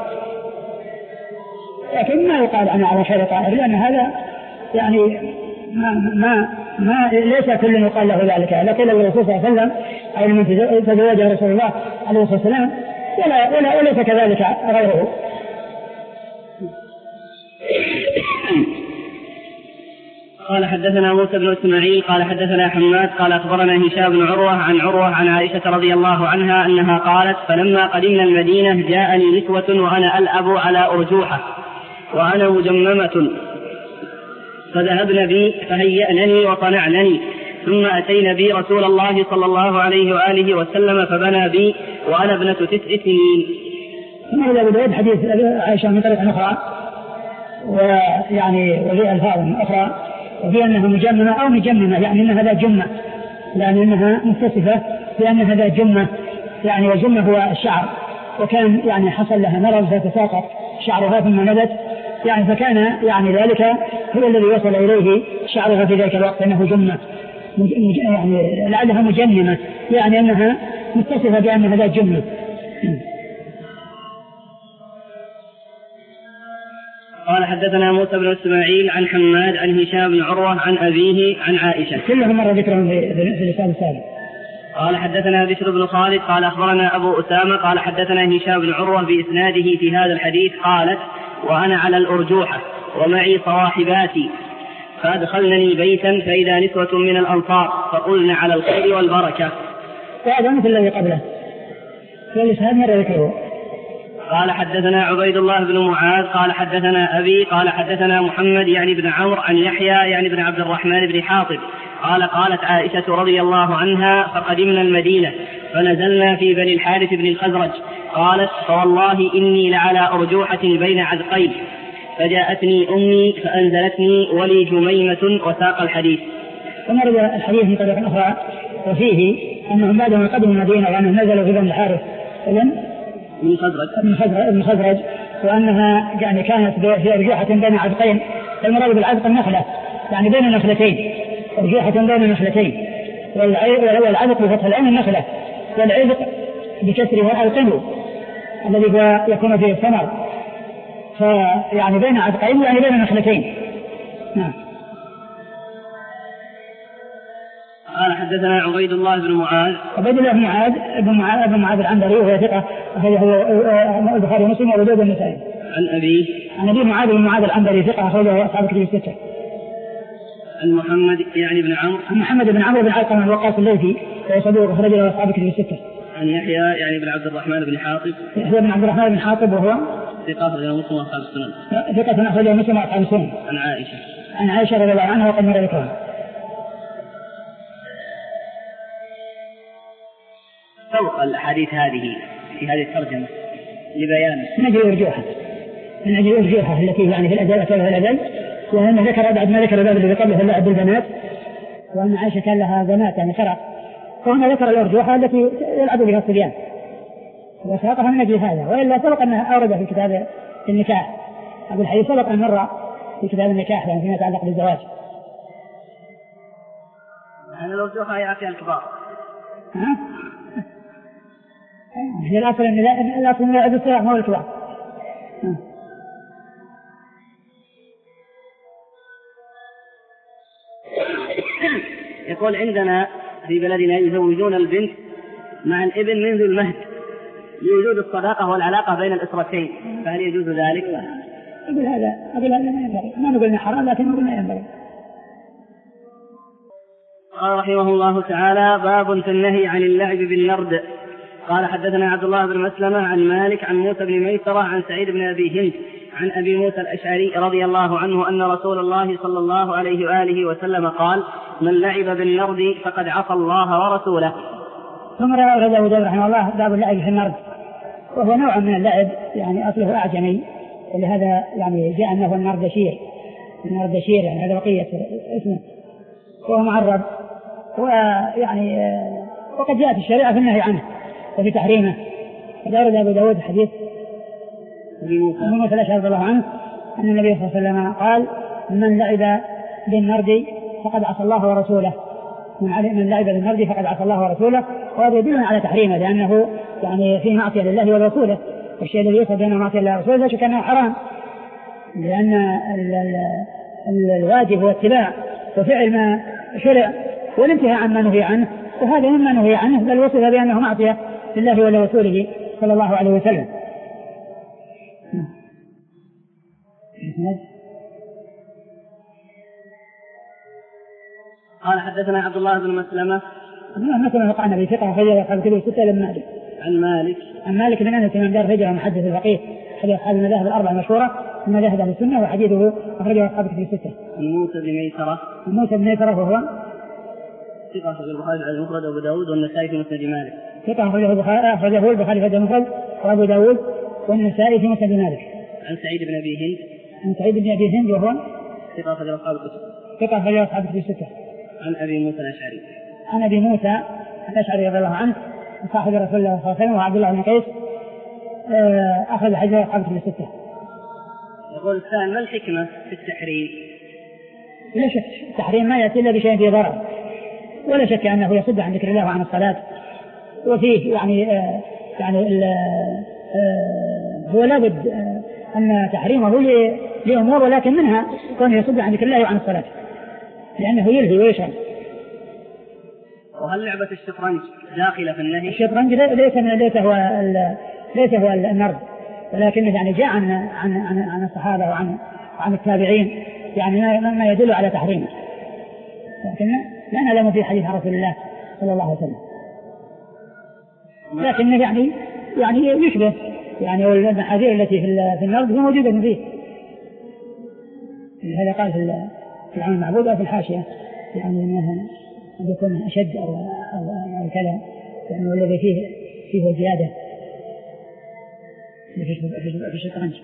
لكن ما يقال أنا على خير طائر لأن هذا يعني ما ما ما ليس كل يقال له ذلك. لا قيل للرسول صلى الله عليه وسلم أو من تزوجه رسول الله عليه الصلاة والسلام ولا ولا وليس كذلك غيره. قال حدثنا موسى بن اسماعيل قال حدثنا حماد قال اخبرنا هشام بن عروه عن عروه عن عائشه رضي الله عنها انها قالت فلما قدمنا المدينه جاءني نسوه وانا الأب على ارجوحه وانا مجممه فذهبن بي فهيأنني وصنعنني، ثم أتينا بي رسول الله صلى الله عليه وآله وسلم فبنى بي وأنا ابنة تسع سنين. ثم إذا بدأت حديث عائشة من طريق أخرى ويعني وفي ألفاظ أخرى وفي أنها مجممة أو مجممة، يعني أنها ذات جمة، يعني أنها متصفة بأنها ذات جمة، يعني والجمة هو الشعر، وكان يعني حصل لها مرض فتساقط شعرها ثم نبت، يعني فكان يعني ذلك هو الذي وصل إليه شعرها في ذلك الوقت أنه جمة، يعني لعلها مجممة، يعني أنها متصفة بأنها ذات جمة. قال حدثنا موسى بن اسماعيل عن حماد عن هشام بن عروة عن أبيه عن عائشة، كلهم مرة ذكرهم في اللسان السابق. قال حدثنا بشر بن خالد قال أخبرنا أبو أسامة قال حدثنا هشام بن عروة بإسناده في هذا الحديث قالت: وأنا على الأرجوحة ومعي صواحباتي فأدخلنني بيتا فإذا نسوة من الأنصار فقلن على الخير والبركة. وهذا مثل الذي قبله في اللسان مرة ذكره. قال حدثنا عبيد الله بن معاذ قال حدثنا أبي قال حدثنا محمد يعني بن عمرو عن يحيى يعني بن عبد الرحمن بن حاطب قال قالت عائشة رضي الله عنها: فقدمنا المدينة فنزلنا في بني الحارث بن الخزرج. قالت: فوالله إني لعلى أرجوحة بين عذقين، فجاءتني أمي فأنزلتني ولي جميمة وساق الحديث. فمرد الحديث من طريق أخرى وفيه أنهم بعد ما قدموا المدينة وأنهم نزلوا في بني الحارث من خزرج من خزرج وأنها يعني كانت في أرجوحة بين عذقين. المراد بالعذق النخلة، يعني بين نخلتين، أرجوحة بين نخلتين، والعذق بفتح العين النخلة، والعذق بكسرها القنو الذي يكون فيه الثمر، فيعني بين عذقين يعني بين نخلتين. نعم. قال حدثنا عبيد الله بن معاذ عبيد الله بن معاذ بن معاذ بن معاذ العنبري وهو ثقة أخرجه البخاري ومسلم وأبو داود والنسائي. عن أبي عن أبي معاذ بن معاذ العنبري ثقة أخرجه أصحاب الكتب الستة. عن محمد يعني بن عمرو عن محمد بن عمرو بن علقمة الوقاص الليثي وهو صدوق أخرجه أصحاب الكتب الستة. عن يحيى يعني بن عبد الرحمن بن حاطب يحيى بن عبد الرحمن بن حاطب وهو ثقة أخرجه مسلم وأصحاب السنن. ثقة أخرجه مسلم وأصحاب السنن. عن عائشة عن عائشة رضي الله عنها وقد مر ذكرها. فوق الحديث هذه في هذه الترجمة لبيان من أجل الأرجوحة من أجل الأرجوحة التي يعني في الأدب أتبع الأدب، وأن ذكر بعد ما ذكر الباب الذي قبله اللعب بالبنات، وأن عائشة كان لها بنات يعني فرق، فهنا ذكر الأرجوحة التي يلعب بها الصبيان وساقها من أجل هذا. وإلا سبق أنها أورد في كتاب النكاح، أبو الحديث سبق أن مر في كتاب النكاح يعني فيما يتعلق بالزواج. يعني الأرجوحة هي أخي الكبار. ها؟ هي الأصل أن لا الأصل أن لا يعد الصلاح هو الكبار. يقول عندنا في بلدنا يزوجون البنت مع الابن منذ المهد لوجود الصداقة والعلاقة بين الأسرتين، فهل يجوز ذلك؟ أقول هذا أقول هذا ما ينبغي، ما نقول حرام لكن نقول ما ينبغي. قال رحمه الله تعالى: باب في النهي عن اللعب بالنرد. قال حدثنا عبد الله بن مسلمة عن مالك عن موسى بن ميسرة عن سعيد بن أبي هند عن أبي موسى الأشعري رضي الله عنه أن رسول الله صلى الله عليه وآله وسلم قال: من لعب بالنرد فقد عصى الله ورسوله. ثم روى أبو داود رحمه الله باب اللعب في النرد، وهو نوع من اللعب يعني أصله أعجمي، ولهذا يعني جاء أنه النردشير النردشير يعني هذا بقية اسمه، وهو معرب، ويعني وقد جاءت الشريعة في النهي عنه وفي تحريمه. فدارد أبو داود حديث أبي موسى الأشعري رضي الله عنه أن النبي صلى الله عليه وسلم قال: من لعب بالنرد فقد عصى الله ورسوله. من لعب بالنرد فقد عصى الله ورسوله، وهذا يدل على تحريمه، لأنه يعني فيه معصية لله ورسوله، والشيء الذي يصل بين معصية الله ورسوله لا شك أنه حرام، لأن ال ال ال الواجب هو اتباع وفعل ما شرع والانتهاء عما نهي عنه، وهذا مما نهي عنه بل وصف بأنه معصية لله ولرسوله صلى الله عليه وسلم. قال حدثنا عبد الله بن مسلمة مثلا وقعنا في فقه فجر أصحاب الكتب الستة لما عن مالك عن مالك بن أنس من دار هجرة محدث الفقيه أحد أصحاب المذاهب الأربعة المشهورة ثم ذهب للسنة وحديثه أخرجه أصحاب الكتب الستة. موسى بن ميسرة موسى بن ميسرة وهو ثقة في البخاري في المفرد وأبو داود والنسائي في مسند مالك. ثقة أخرجه البخاري أخرجه البخاري في المفرد وأبو داود والنسائي في مسند مالك. عن سعيد بن أبي هند عن سعيد بن أبي هند وهو ثقة أخرجه أصحاب الكتب. ثقة أخرجه أصحاب الكتب الستة. عن أبي موسى الأشعري عن أبي موسى الأشعري رضي الله عنه صاحب رسول الله صلى الله عليه وسلم وعبد الله بن قيس أخذ حديث أصحاب الكتب الستة. يقول السائل ما الحكمة في التحريم؟ لا شك التحريم ما يأتي إلا بشيء فيه ضرر، ولا شك أنه يصد عن ذكر الله وعن الصلاة، وفيه يعني آه يعني آه هو لابد آه أن تحريمه لأمور، ولكن منها كونه يصد عن ذكر الله وعن الصلاة لأنه يلهي ويشغل. وهل لعبة الشطرنج داخلة في النهي؟ الشطرنج ليس من ليس هو ليس هو النرد، ولكنه يعني جاء عن عن عن, عن الصحابة وعن عن التابعين يعني ما يدل على تحريمه، لكن لا نعلم في حديث رسول الله صلى الله عليه وسلم، لكنه يعني يعني يشبه يعني المحاذير التي في النرد هي موجودة فيه. هذا قال في العام المعبود أو في الحاشية يعني أنه يكون أشد أو أو, أو كذا، لأنه الذي فيه فيه زيادة في الشطرنج.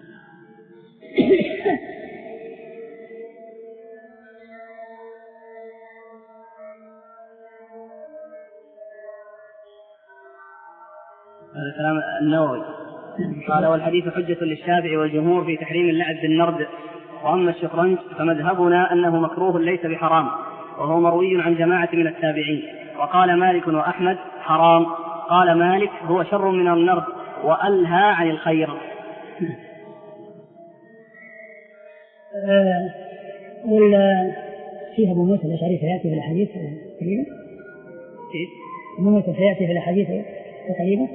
هذا كلام النووي. قال والحديث حجة للشافعي والجمهور في تحريم اللعب بالنرد، وأما الشطرنج فمذهبنا أنه مكروه ليس بحرام، وهو مروي عن جماعة من التابعين. وقال مالك وأحمد حرام. قال مالك هو شر من النرد وألهى عن الخير. آه فيها أبو موسى الأشعري سيأتي في الحديث قريبا. كيف؟ أبو موسى سيأتي في الحديث قريبا.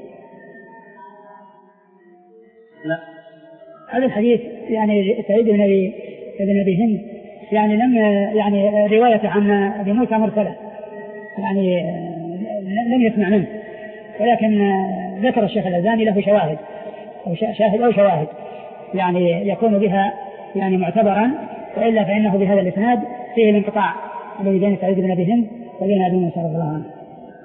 لا هذا الحديث يعني سعيد بن أبي بن أبي هند يعني لم يعني رواية عن أبي موسى مرسلة يعني لم يسمع منه، ولكن ذكر الشيخ الألباني له شواهد أو شاهد أو شواهد يعني يكون بها يعني معتبرا، وإلا فإنه بهذا الإسناد فيه الانقطاع الذي بين سعيد بن أبي هند وبين أبي موسى رضي الله عنه.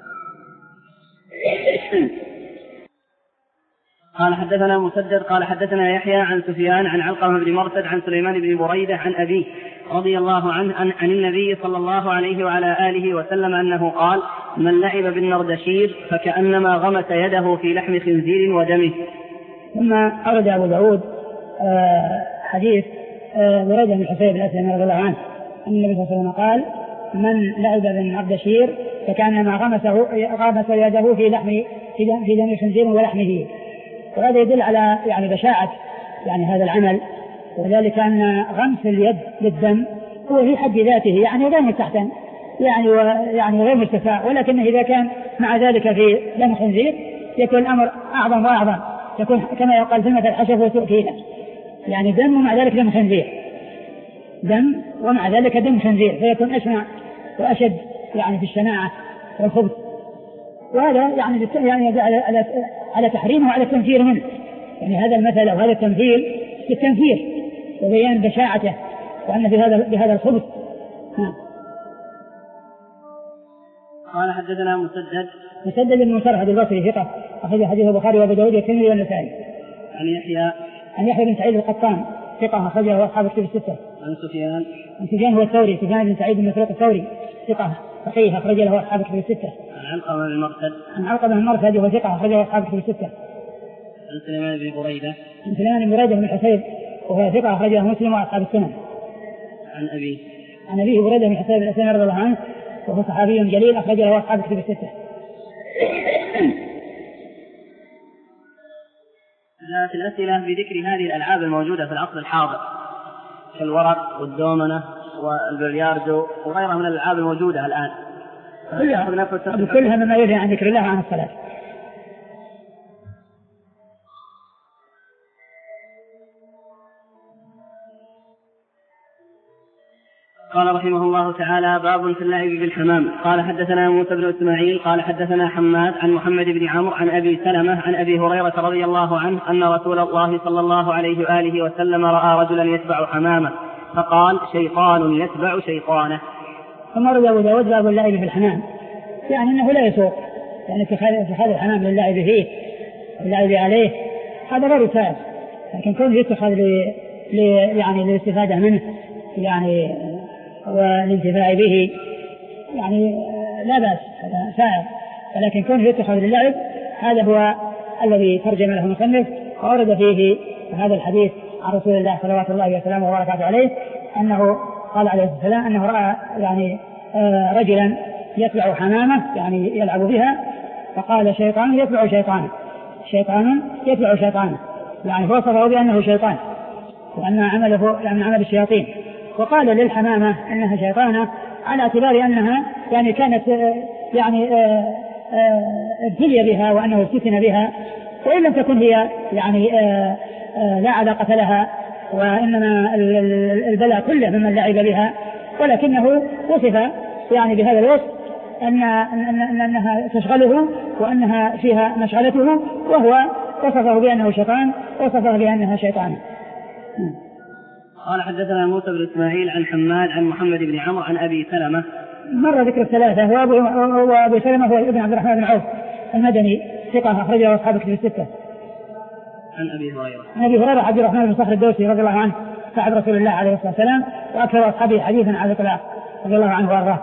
قال حدثنا مسدد قال حدثنا يحيى عن سفيان عن علقمة بن مرثد عن سليمان بن بريدة عن أبيه رضي الله عنه عن, عن النبي صلى الله عليه وعلى آله وسلم أنه قال من لعب بالنردشير فكأنما غمس يده في لحم خنزير ودمه. ثم أورد أبو داود آه حديث آه بريدة بن حسين الأسلمي رضي الله عنه أن النبي صلى الله عليه وسلم قال من لعب بالنردشير فكأنما غمسه غمس يده في لحم في دم خنزير ولحمه. وهذا يدل على يعني بشاعة يعني هذا العمل، وذلك أن غمس اليد للدم هو في حد ذاته يعني غير مستحسن يعني يعني غير مرتفع، ولكن إذا كان مع ذلك في دم خنزير يكون الأمر أعظم وأعظم، يكون كما يقال في مثل حشف وسوء فينا يعني دم ومع ذلك دم خنزير، دم ومع ذلك دم خنزير، فيكون أشنع وأشد يعني في الشناعة والخبث. وهذا يعني يعني على على على تحريمه وعلى التنفير منه، يعني هذا المثل وهذا التنفير بالتنفير وبيان بشاعته وأن بهذا بهذا الخبث. قال حدثنا مسدد مسدد بن مسرهد البصري ثقة أخرج حديث البخاري وأبو داود والترمذي والنسائي. عن يحيى عن يحيى بن سعيد القطان ثقة أخرجه أصحاب الكتب الستة. عن سفيان عن سفيان هو الثوري سفيان بن سعيد بن مسروق الثوري ثقة فقيه أخرج له أصحاب الكتب الستة. عن علقمة بن مرثد عن علقمة بن مرثد وهو ثقة أخرجه أصحاب الكتب الستة. عن سليمان بن بريدة عن سليمان بن بريدة بن حسين وهو ثقة أخرجه مسلم وأصحاب السنن. عن أبيه عن أبيه بريدة بن حسين بن أسلم رضي الله عنه وهو صحابي جليل أخرج له أصحاب الكتب الستة. جاءت الأسئلة بذكر هذه الألعاب الموجودة في العصر الحاضر كالورق والدومنة والبلياردو وغيرها من الألعاب الموجودة الآن كلها مما يلهي عن ذكر الله عن الصلاة. قال رحمه الله تعالى باب في اللعب بالحمام. قال حدثنا موسى بن اسماعيل قال حدثنا حماد عن محمد بن عمرو عن ابي سلمة عن ابي هريرة رضي الله عنه ان رسول الله صلى الله عليه واله وسلم راى رجلا يتبع حمامه فقال شيطان يتبع شيطانه. ثم ورد ابو داود باب اللعب في الحمام، يعني انه لا يسوق، يعني اتخاذ الحمام للعب فيه واللعب عليه هذا غير سائغ، لكن كونه يتخذ ل... ل... يعني للاستفادة منه يعني والانتفاع به يعني لا بأس، هذا سائغ، ولكن كونه يتخذ للعب هذا هو الذي ترجم له المصنف وورد فيه هذا الحديث عن رسول الله صلوات الله وسلامه وبركاته عليه أنه قال عليه الصلاة والسلام أنه رأى يعني رجلا يتبع حمامة يعني يلعب بها فقال شيطان يتبع شيطانه، شيطان يتبع شيطانه، يعني وصفه بأنه شيطان وأن عمله يعني عمل الشياطين، وقال للحمامة أنها شيطانة على اعتبار أنها يعني كانت يعني ابتلي بها وأنه افتتن بها، وإن لم تكن هي يعني لا علاقة لها وإنما البلاء كله ممن لعب بها، ولكنه وصف يعني بهذا الوصف أن أنها تشغله وأنها فيها مشغلته، وهو وصفه بأنه شيطان وصفه بأنها شيطان. قال حدثنا موسى بن اسماعيل عن حماد عن محمد بن عمرو عن ابي سلمة. مر ذكر الثلاثة، وابو سلمة هو ابن عبد الرحمن بن عوف المدني ثقة أخرجه أصحاب الكتب الستة. عن ابي هريرة عن ابي هريرة عبد الرحمن بن صخر الدوسي رضي الله عنه صاحب رسول الله عليه الصلاة والسلام وأكثر أصحابه حديثا على الإطلاق رضي الله عنه وأرضاه.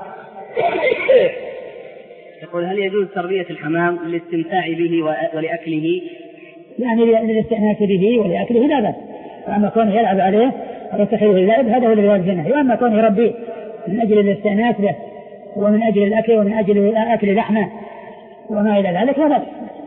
يقول هل يجوز تربية الحمام للاستمتاع به ولأكله؟ يعني للاستئناس به ولأكله لا بأس، وأما كونه يلعب عليه ويتخذه اللعب هذا هو الذي يوجد النهي، وأما كونه يربيه من أجل الاستئناس به ومن أجل الأكل ومن أجل أكل لحمه وما إلى ذلك لا بأس.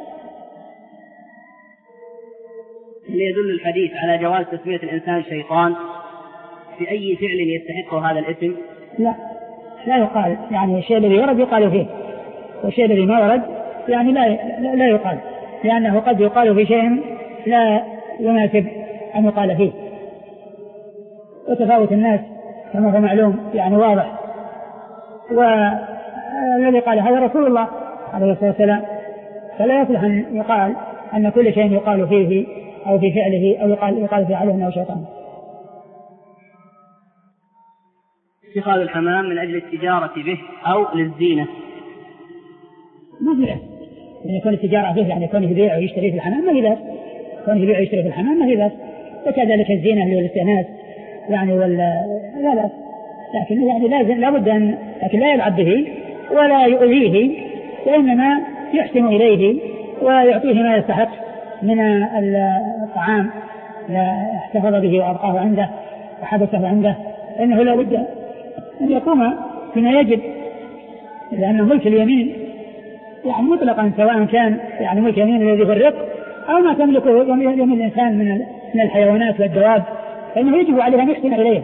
هل يدل الحديث على جواز تسمية الإنسان شيطان في أي فعل يستحق هذا الاسم؟ لا، لا يقال، يعني الشيء الذي ورد يقال فيه، والشيء الذي ما ورد يعني لا لا يقال، لأنه قد يقال في شيء لا يناسب أن يقال فيه، وتفاوت الناس كما هو معلوم يعني واضح، والذي قال هذا رسول الله عليه الصلاة والسلام، فلا يصلح أن يقال أن كل شيء يقال فيه أو في فعله أو يقال, يقال في عليه أنه شيطان. اتخاذ الحمام من أجل التجارة به أو للزينة ما في بأس، يعني يكون التجارة به يعني يكون يبيع ويشتري في الحمام ما في بأس، يكون يبيع ويشتري في الحمام ما في بأس، وكذلك الزينة للاستئناس يعني ولا لا بأس، لكن يعني لازم لابد أن لكن لا يلعب به ولا يؤذيه، وإنما يحسن إليه ويعطيه ما يستحق من الطعام لا احتفظ به وأبقاه عنده وحبسه عنده، إنه لا بد أن يقوم بما يجب، لأنه ملك اليمين يعني مطلقا سواء كان يعني ملك اليمين الذي هو الرق أو ما تملكه يمين الإنسان من الحيوانات والدواب، فإنه يجب عليه أن يحسن إليها.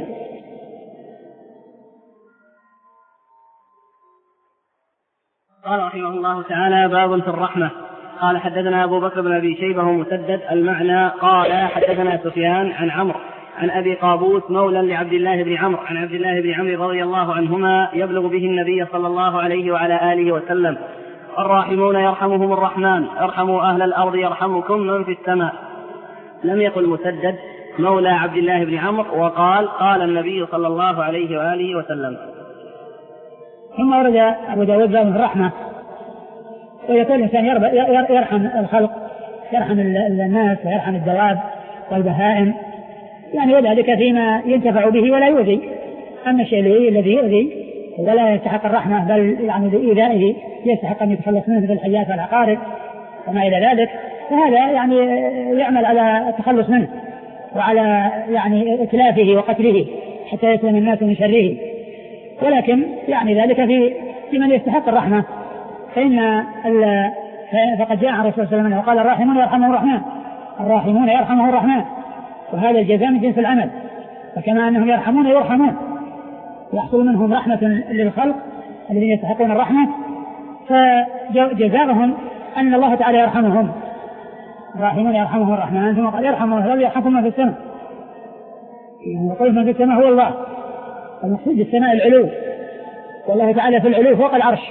قال رحمه الله تعالى باب في الرحمة. قال حدثنا أبو بكر بن أبي شيبة ومسدد المعنى قال حدثنا سفيان عن عمرو عن أبي قابوس مولى لعبد الله بن عمرو عن عبد الله بن عمرو رضي الله عنهما يبلغ به النبي صلى الله عليه وعلى آله وسلم الراحمون يرحمهم الرحمن ارحموا أهل الأرض يرحمكم من في السماء. لم يقل مسدد مولى عبد الله بن عمرو وقال قال النبي صلى الله عليه وآله وسلم. ثم ورد أبو داود باب الرحمة، ويقول الإنسان يرحم الخلق يرحم الناس ويرحم الدواب والبهائم، يعني وذلك فيما ينتفع به ولا يؤذي، أما الشيء الذي يؤذي ولا يستحق الرحمة بل يعني بإيذائه يستحق أن يتخلص منه بالحيات والعقارب وما إلى ذلك، فهذا يعني يعمل على التخلص منه وعلى يعني إتلافه وقتله حتى يسلم الناس من شره، ولكن يعني ذلك في في من يستحق الرحمة، فإن فقد جاء عن رسول الله صلى الله عليه وسلم وقال الراحمون يرحمهم الرحمن الراحمون يرحمهم الرحمن، وهذا الجزاء من جنس العمل، فكما أنهم يرحمون يرحمون يحصل منهم رحمة للخلق الذين يستحقون الرحمة، فجزاؤهم أن الله تعالى يرحمهم الراحمون يرحمهم الرحمن، ثم قال يرحمهم الذي يرحمكم من في السماء، يقول من في السماء هو الله، المقصود بالسماء العلو، والله تعالى في العلو فوق العرش،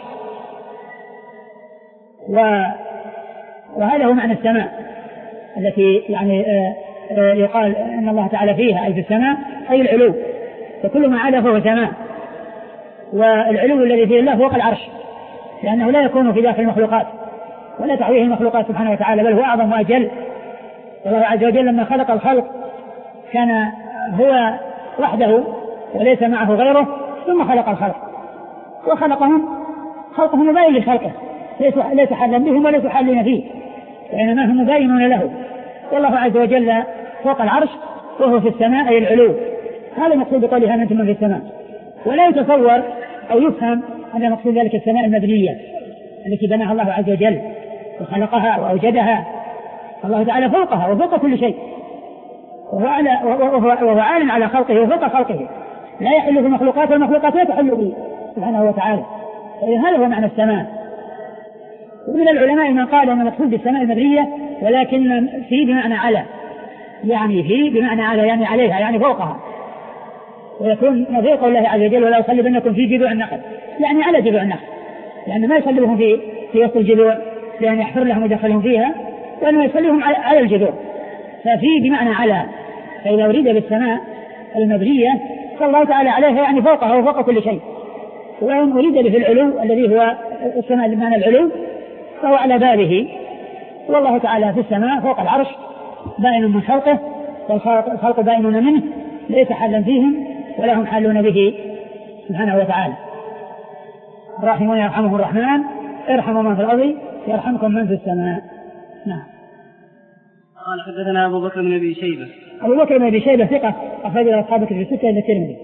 وهذا هو معنى السماء التي يعني يقال أن الله تعالى فيها، أي في السماء أي العلو، فكل ما علا فهو سماء. والعلو الذي فيه الله فوق العرش، لأنه لا يكون في داخل المخلوقات ولا تعويه المخلوقات سبحانه وتعالى، بل هو أعظم وأجل. الله عز وجل لما خلق الخلق كان هو وحده وليس معه غيره، ثم خلق الخلق وخلقهم خلقهم مباين لخلقه، ليس حالا بهم وليس حالين فيه، وإنما هم مباينون له. والله عز وجل فوق العرش وهو في السماء أي العلو. هذا مقصود قولها أنتم من في السماء. ولا يتصور أو يفهم أن مقصود ذلك السماء المبنية التي بناها الله عز وجل وخلقها وأوجدها. الله تعالى فوقها وفوق كل شيء، وهو, على وهو عالم على خلقه وفوق خلقه، لا يحل في المخلوقات والمخلوقات لا تحل به سبحانه وتعالى. هذا هو معنى السماء. ومن العلماء من قال أن مقصود بالسماء المبنية ولكن في بمعنى على، يعني في بمعنى على يعني عليها يعني فوقها، ويكون نظير قول الله عز وجل ولا يصلبنكم في جذوع النخل، يعني على جذوع النخل، لأن ما يصلبهم في في وسط الجذوع لأن يحفر لهم ويدخلهم فيها، وأنه يصلبهم على الجذوع، ففي بمعنى على. فإذا أريد بالسماء المبنية فالله تعالى عليها يعني فوقها وفوق كل شيء. وإن أريد به العلو الذي هو السماء بمعنى العلو فهو على بابه، والله تعالى في السماء فوق العرش بائن من خلقه، والخلق بائنون منه ليس حالا فيهم ولا هم حالون به سبحانه وتعالى. الراحمون يرحمهم الرحمن ارحموا من في الأرض يرحمكم من في السماء. نعم. قال حدثنا أبو بكر بن أبي شيبة. أبو بكر بن أبي شيبة ثقة أخرج له أصحاب الكتب الستة إلا الترمذي.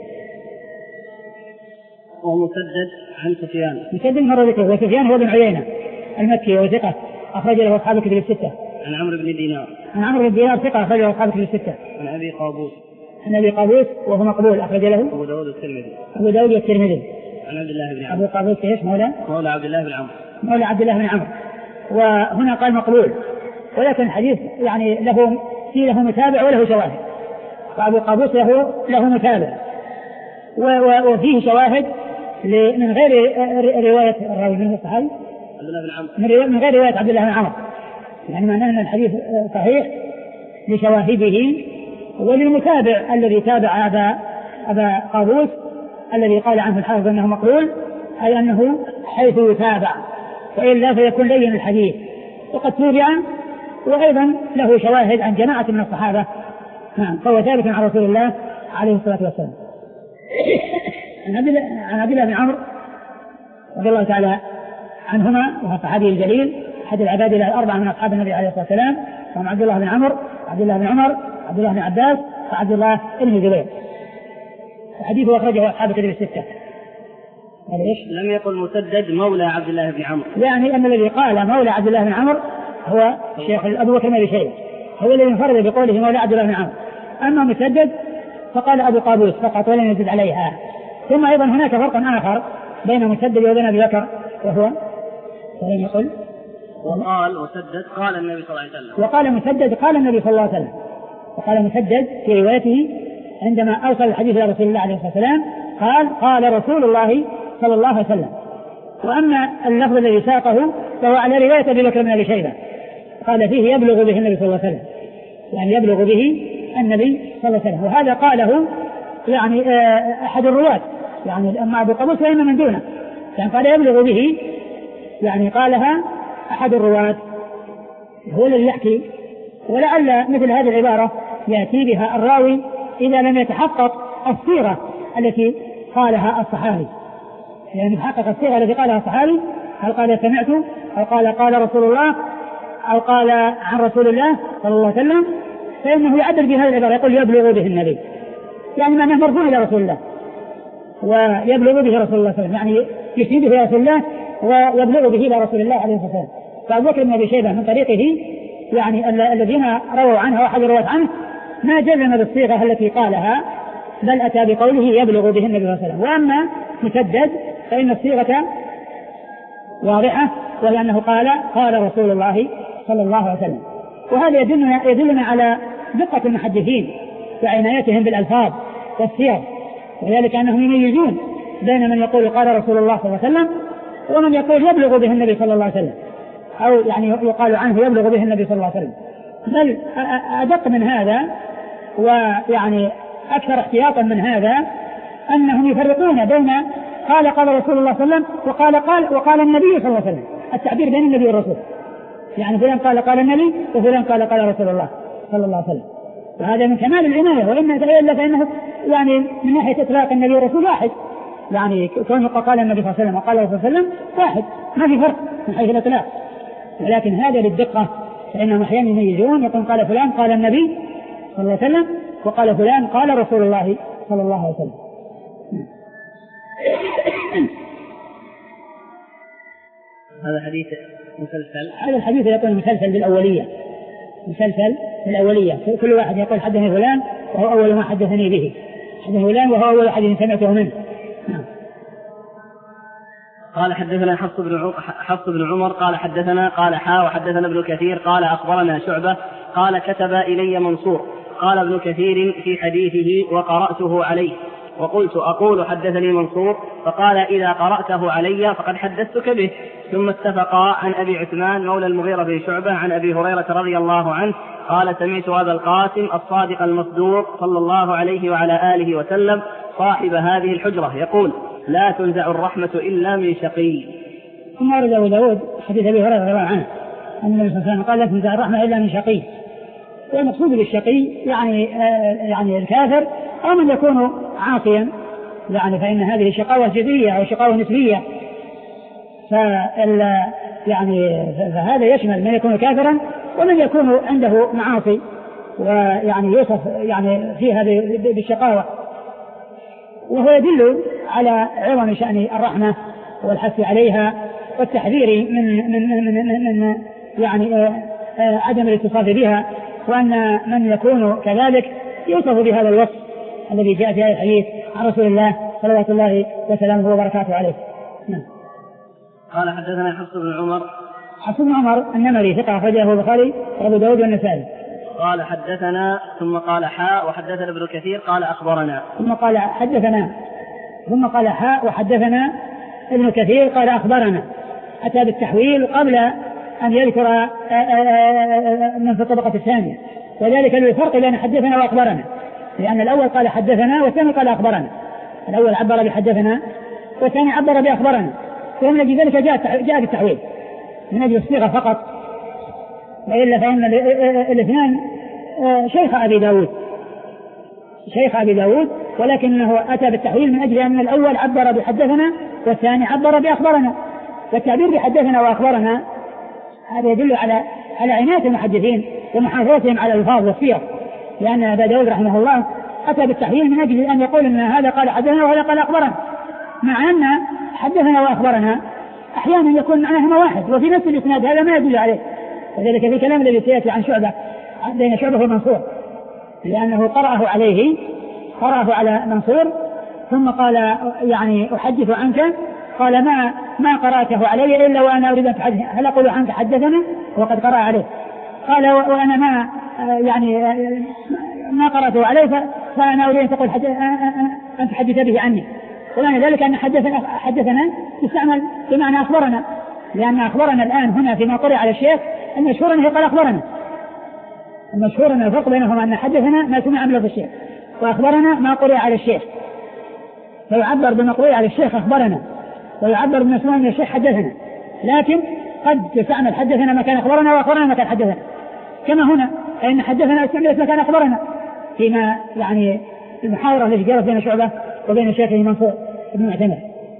ومسدد عن سفيان. مسدد مر ذكره، وسفيان هو بن عيينة المكي وثقة أخرج له أصحاب الكتب الستة. عن عمرو بن دينار. عن عمرو بن دينار ثقة أخرج له أصحاب الكتب الستة. عن أبي قابوس. عن أبي قابوس وهو مقبول أخرج له أبو داود الترمذي. أبو داود الترمذي. عن عبد الله بن عمرو. أبو قابوس إيش مولى؟ مولى عبد الله بن عمرو. مولى عبد الله بن عمرو. وهنا قال مقبول، ولكن الحديث يعني له فيه له متابع وله شواهد. وأبو قابوس له له متابع وفيه شواهد من غير رواية الراوي من الصحابي عبد الله بن عمرو، من غير رواية عبد الله بن عمرو، يعني معناه أن الحديث صحيح لشواهده وللمتابع الذي تابع أبا أبا قابوس الذي قال عنه الحافظ أنه مقبول، أي أنه حيث يتابع، وإلا فيكون لين الحديث. وقد تابع وأيضا له شواهد عن جماعة من الصحابة، نعم، فهو ثابت عن رسول الله عليه الصلاة والسلام. عن عبد الله بن عمرو رضي الله تعالى عنهما، وهو الصحابي الجليل أحد العباد الأربعة من أصحاب النبي عليه الصلاة والسلام، وهم عبد الله بن عمرو، عبد الله بن عمر، عبد الله بن عباس، وعبد الله بن زبير. حديثه أخرجه أصحاب الكتب الستة. لم يقل مسدد مولى عبد الله بن عمرو، يعني أن الذي قال مولى عبد الله بن عمرو هو الشيخ أبو بكر بن أبي شيبة، هو الذي انفرد بقوله مولى عبد الله بن عمرو. أما مسدد فقال أبو قابوس فقط ولم يزد عليها. ثم أيضا هناك فرق آخر بين مسدد وبين أبي بكر، وهو ولم يقل وقال مسدد قال النبي صلى الله عليه وسلم، وقال مسدد قال النبي صلى الله عليه وسلم. وقال مسدد في روايته عندما أوصل الحديث إلى رسول الله عليه الصلاة والسلام قال قال رسول الله صلى الله عليه وسلم. وأما اللفظ الذي ساقه فهو على رواية أبي بكر بن أبي شيبة، قال فيه يبلغ به النبي صلى الله عليه وسلم، يعني يبلغ به النبي صلى الله عليه وسلم. وهذا قاله يعني أحد الرواة، يعني أما أبو قابوس فإنما من دونه، يعني قال يبلغ به، يعني قالها أحد الرواة هو الذي يحكي. ولعل مثل هذه العبارة يأتي بها الراوي إذا لم يتحقق الصيغة التي قالها الصحابي، يعني يتحقق الصيغة التي قالها الصحابي، هل قال سمعت أو قال قال رسول الله أو قال عن رسول الله صلى الله عليه وسلم، فإنه يعدل بهذه العبارة يقول يبلغ به النبي، يعني معناه مرفوع إلى رسول الله ويبلغ به رسول الله صلى الله عليه وسلم، يعني يشير به رسول الله ويبلغ به إلى رسول الله عليه الصلاة والسلام. فأبو بكر بن أبي شيبة من طريقه يعني الذين رووا عنه وأحد الرواة عنه ما جزم بالصيغة التي قالها، بل أتى بقوله يبلغ به النبي صلى الله عليه وسلم. وأما مسدد فإن الصيغة واضحة، وهي أنه قال قال رسول الله صلى الله عليه وسلم. وهذا يدلنا, يدلنا على دقة المحدثين وعنايتهم بالألفاظ والسير، وذلك أنهم يميزون بين من يقول قال رسول الله صلى الله عليه وسلم ومن يقول يبلغ به النبي صلى الله عليه وسلم، أو يعني يقال عنه يبلغ به النبي صلى الله عليه وسلم. بل أدق من هذا ويعني أكثر احتياطا من هذا أنهم يفرقون بين قال قال رسول الله صلى الله عليه وسلم وقال قال وقال النبي صلى الله عليه وسلم، التعبير بين النبي والرسول، يعني فلان قال قال النبي وفلان قال قال رسول الله صلى الله عليه وسلم. وهذا من كمال العناية، وإن إلا فإنه يعني من ناحية إطلاق النبي والرسول واحد، يعني كونه قال النبي صلى الله عليه وسلم وقال الرسول صلى الله عليه وسلم واحد، ما في فرق من حيث الإطلاق. ولكن هذا للدقة، فإنهم أحيانا يميزون يقول قال فلان قال النبي صلى الله عليه وسلم وقال فلان قال رسول الله صلى الله عليه وسلم. هذا حديث مسلسل. هذا الحديث يقول مسلسل بالأولية، مسلسل بالأولية، كل واحد يقول حدثني فلان وهو أول ما حدثني به، حدثني فلان وهو أول حديث سمعته منه. قال حدثنا حفص بن حفص بن عمر قال حدثنا قال حا وحدثنا ابن كثير قال أخبرنا شعبة قال كتب إلي منصور. قال ابن كثير في حديثه وقرأته عليه وقلت أقول حدثني منصور، فقال إذا قرأته علي فقد حدثتك به. ثم اتفقا عن أبي عثمان مولى المغيرة بن شعبة عن أبي هريرة رضي الله عنه قال سمعت أبا القاسم الصادق المصدوق صلى الله عليه وعلى آله وسلم صاحب هذه الحجرة يقول لا تنزع الرحمة إلا من شقي. ثم ورد أبو داود حديث أبي هريرة رضي الله عنه أن النبي صلى الله عليه وسلم قال لا تنزع الرحمة إلا من شقي. والمقصود بالشقي يعني آه يعني الكافر أو من يكون عاصيا، يعني فإن هذه شقاوة جزئية أو شقاوة نسبية، فال يعني فهذا يشمل من يكون كافرا ومن يكون عنده معاصي ويعني يوصف يعني فيها بالشقاوة. وهو يدل على عظم شأن الرحمة والحث عليها والتحذير من من من, من, من يعني آه آه عدم الاتصاف بها، وأن من يكون كذلك يوصف بهذا الوصف الذي جاء في هذا الحديث عن رسول الله صلوات الله وسلامه وبركاته عليه. نعم. قال حدثنا حفص بن عمر حفص بن عمر النمري ثقة أخرجه البخاري وأبو داود والنسائي. قال حدثنا ثم قال حاء وحدثنا ابن كثير قال أخبرنا ثم قال حدثنا ثم قال حاء وحدثنا ابن كثير قال أخبرنا، أتى بالتحويل قبل أن يذكر من في الطبقة الثانية، وذلك للفرق بين حدثنا وأخبرنا، لأن الأول قال حدثنا والثاني قال أخبرنا. الأول عبر بحدثنا والثاني عبر بأخبرنا، ومن أجل ذلك جاء جاء بالتحويل من أجل الصيغة فقط، وإلا فإن الاثنان شيخ أبي داود شيخ أبي داود ولكنه أتى بالتحويل من أجل أن الأول عبر بحدثنا والثاني عبر بأخبرنا. والتعبير بحدثنا وأخبرنا هذا يدل على على عناية المحدثين ومحافظتهم على الألفاظ والصيغ، لأن أبا داود رحمه الله أتى بالتحويل من أجل أن يقول أن هذا قال حدثنا وهذا قال أخبرنا، مع أن حدثنا وأخبرنا أحيانا يكون معناهما واحد وفي نفس الإسناد، هذا ما يدل عليه. وذلك في كلام الذي سيأتي عن شعبة بين شعبة ومنصور، لأنه قرأه عليه قرأه على منصور ثم قال يعني أحدث عنك، قال ما ما قرأته علي إلا وأنا أريد أن تحدث، هل أقول عنك حدثنا وقد قرأ عليه؟ قال وأنا ما يعني ما قرأته عليه فأنا أريد أن تقول أن تحدث به عني. ومعنى ذلك أن حدثنا حدثنا يستعمل بمعنى أخبرنا، لأن أخبرنا الآن هنا فيما قرأ على الشيخ المشهور أنه قال أخبرنا. المشهور أن الفرق بينهما أن حدثنا ما سمع من لفظ الشيخ وأخبرنا ما قرأ على الشيخ، فيعبر بما قرأ على الشيخ أخبرنا ويعبر بما سمع من الشيخ حدثنا، لكن قد تستعمل حدثنا مكان أخبرنا وأخبرنا مكان حدثنا، كما هنا فإن حدثنا استعملت مكان أخبرنا فيما يعني المحاورة التي جرت بين شعبة وبين شيخه منصور بن معتمر.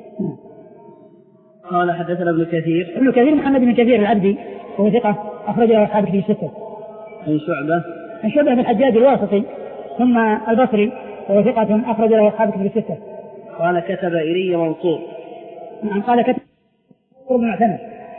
قال حدثنا ابن كثير ابن كثير محمد بن كثير العبدي وهو ثقة أخرج له أصحاب كتب الستة. عن شعبة عن شعبة بن الحجاج الواسطي ثم البصري وهو ثقة أخرج له أصحاب كتب الستة. قال كتب إلي منصور. نعم قال كتب بن معتمر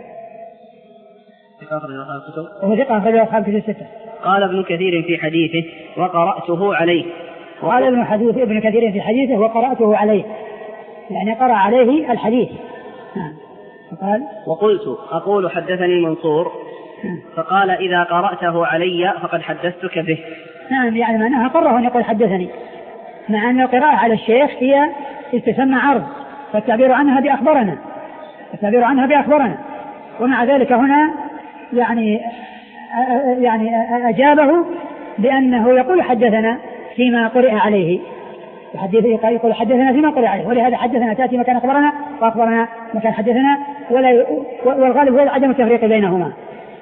وهو ثقة أخرج له أصحاب كتب الستة. قال ابن كثير في حديثه وقرأته عليه. قال ابن حديث ابن كثير في حديثه وقرأته عليه، يعني قرأ عليه الحديث. نعم. فقال وقلت أقول حدثني منصور، فقال إذا قرأته علي فقد حدثتك به. نعم يعني معناها قرأه أن يقول حدثني، مع أن القراءة على الشيخ هي تسمى عرض، فالتعبير عنها بأخبرنا التعبير عنها بأخبرنا ومع ذلك هنا يعني يعني أجابه بأنه يقول حدثنا فيما قرئ عليه، يقول حدثنا فيما قرئ عليه، ولهذا حدثنا تأتي مكان أخبرنا وأخبرنا مكان حدثنا، ولا والغالب هو عدم التفريق بينهما.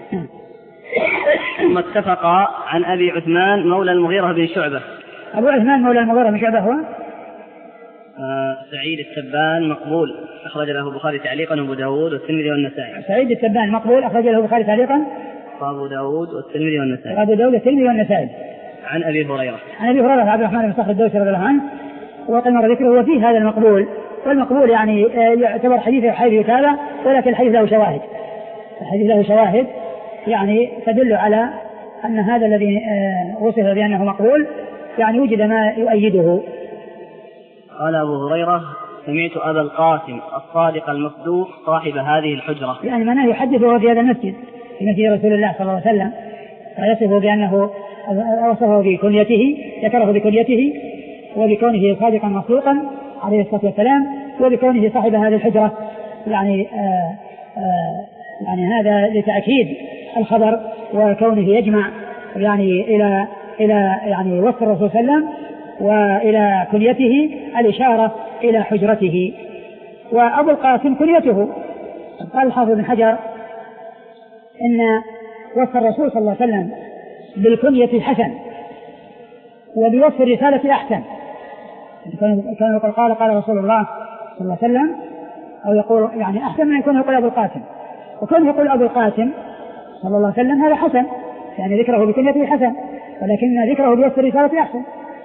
ثم اتفقا عن أبي عثمان مولى المغيرة بن شعبة. أبو عثمان مولى المغيرة بن شعبة هو آه سعيد التبان مقبول، أخرج له البخاري تعليقا وأبو داود والترمذي والنسائي. سعيد التبان مقبول، أخرج له البخاري تعليقا وأبو داود والترمذي والنسائي. وأبو داود والترمذي والنسائي. عن أبي هريرة عن أبي هريرة عبد الرحمن بن صخر الدوسي رضي الله عنه، وقد مر ذكره وفيه هذا المقبول، والمقبول يعني يعتبر حديث حيث يتابع، ولكن الحديث له شواهد الحديث له شواهد يعني تدل على أن هذا الذي وصف بأنه مقبول يعني وجد ما يؤيده. قال أبو هريرة سمعت أبا القاسم الصادق المصدوق صاحب هذه الحجرة، يعني منه يحدثه في هذا المسجد في مسجد رسول الله صلى الله عليه وسلم، ويصفه بأنه وصفه بكنيته، ذكره بكنيته وبكونه صادقا مصدوقا عليه الصلاة والسلام، وبكونه صاحب هذه الحجرة، يعني آآ آآ يعني هذا لتأكيد الخبر وكونه يجمع يعني إلى إلى يعني وصف الرسول صلى الله عليه وسلم وإلى كنيته الإشارة إلى حجرته. وأبو القاسم كنيته، قال الحافظ بن حجر إن وصف الرسول صلى الله عليه وسلم بالكنية حسن وبوصف الرسالة أحسن. كان يقول قال قال رسول الله صلى الله عليه وسلم، أو يقول يعني أحسن من يكون يقول أبو القاسم، وكان يقول أبو القاسم صلى الله عليه وسلم هذا حسن، يعني ذكره بكنيته حسن، ولكن ذكره بوصف الرسالة أحسن.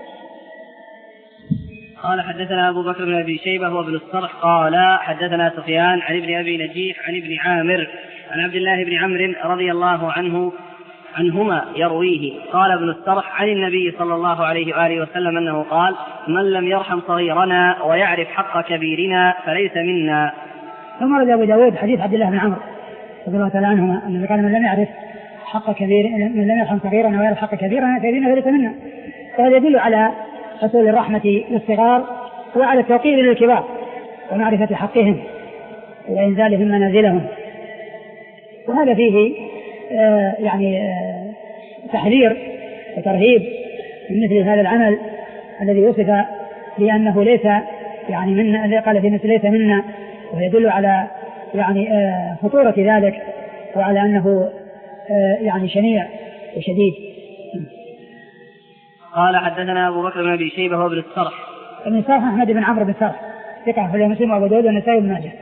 قال حدثنا أبو بكر بن أبي شيبة وابن الصرح قال حدثنا سفيان عن ابن أبي نجيح عن ابن عامر عن عبد الله بن عمرو رضي الله عنه عنهما يرويه. قال ابن الصرح عن النبي صلى الله عليه وآله وسلم أنه قال من لم يرحم صغيرنا ويعرف حق كبيرنا فليس منا. ثم رد أبو داود حديث عبد الله بن عمرو رضي الله تعالى عنهما أنه قال من لم يعرف حق كبير من لم يرحم صغيرنا ويعرف حق كبيرنا فليس منا. وهذا يدل على حصول الرحمة للصغار وعلى التوقير للكبار ومعرفة حقهم وإنزالهم منازلهم. وهذا فيه آه يعني آه تحذير وترهيب من مثل هذا العمل الذي وصف بأنه ليس يعني منا، قال في مثل ليس منا، ويدل على يعني آه خطورة ذلك وعلى أنه آه يعني شنيع وشديد. قال حدثنا أبو بكر بن أبي شيبة وابن الصرح. ابن الصرح أحمد بن عمرو بن الصرح ثقة في مسلم وأبو داود والنسائي بن ماجه.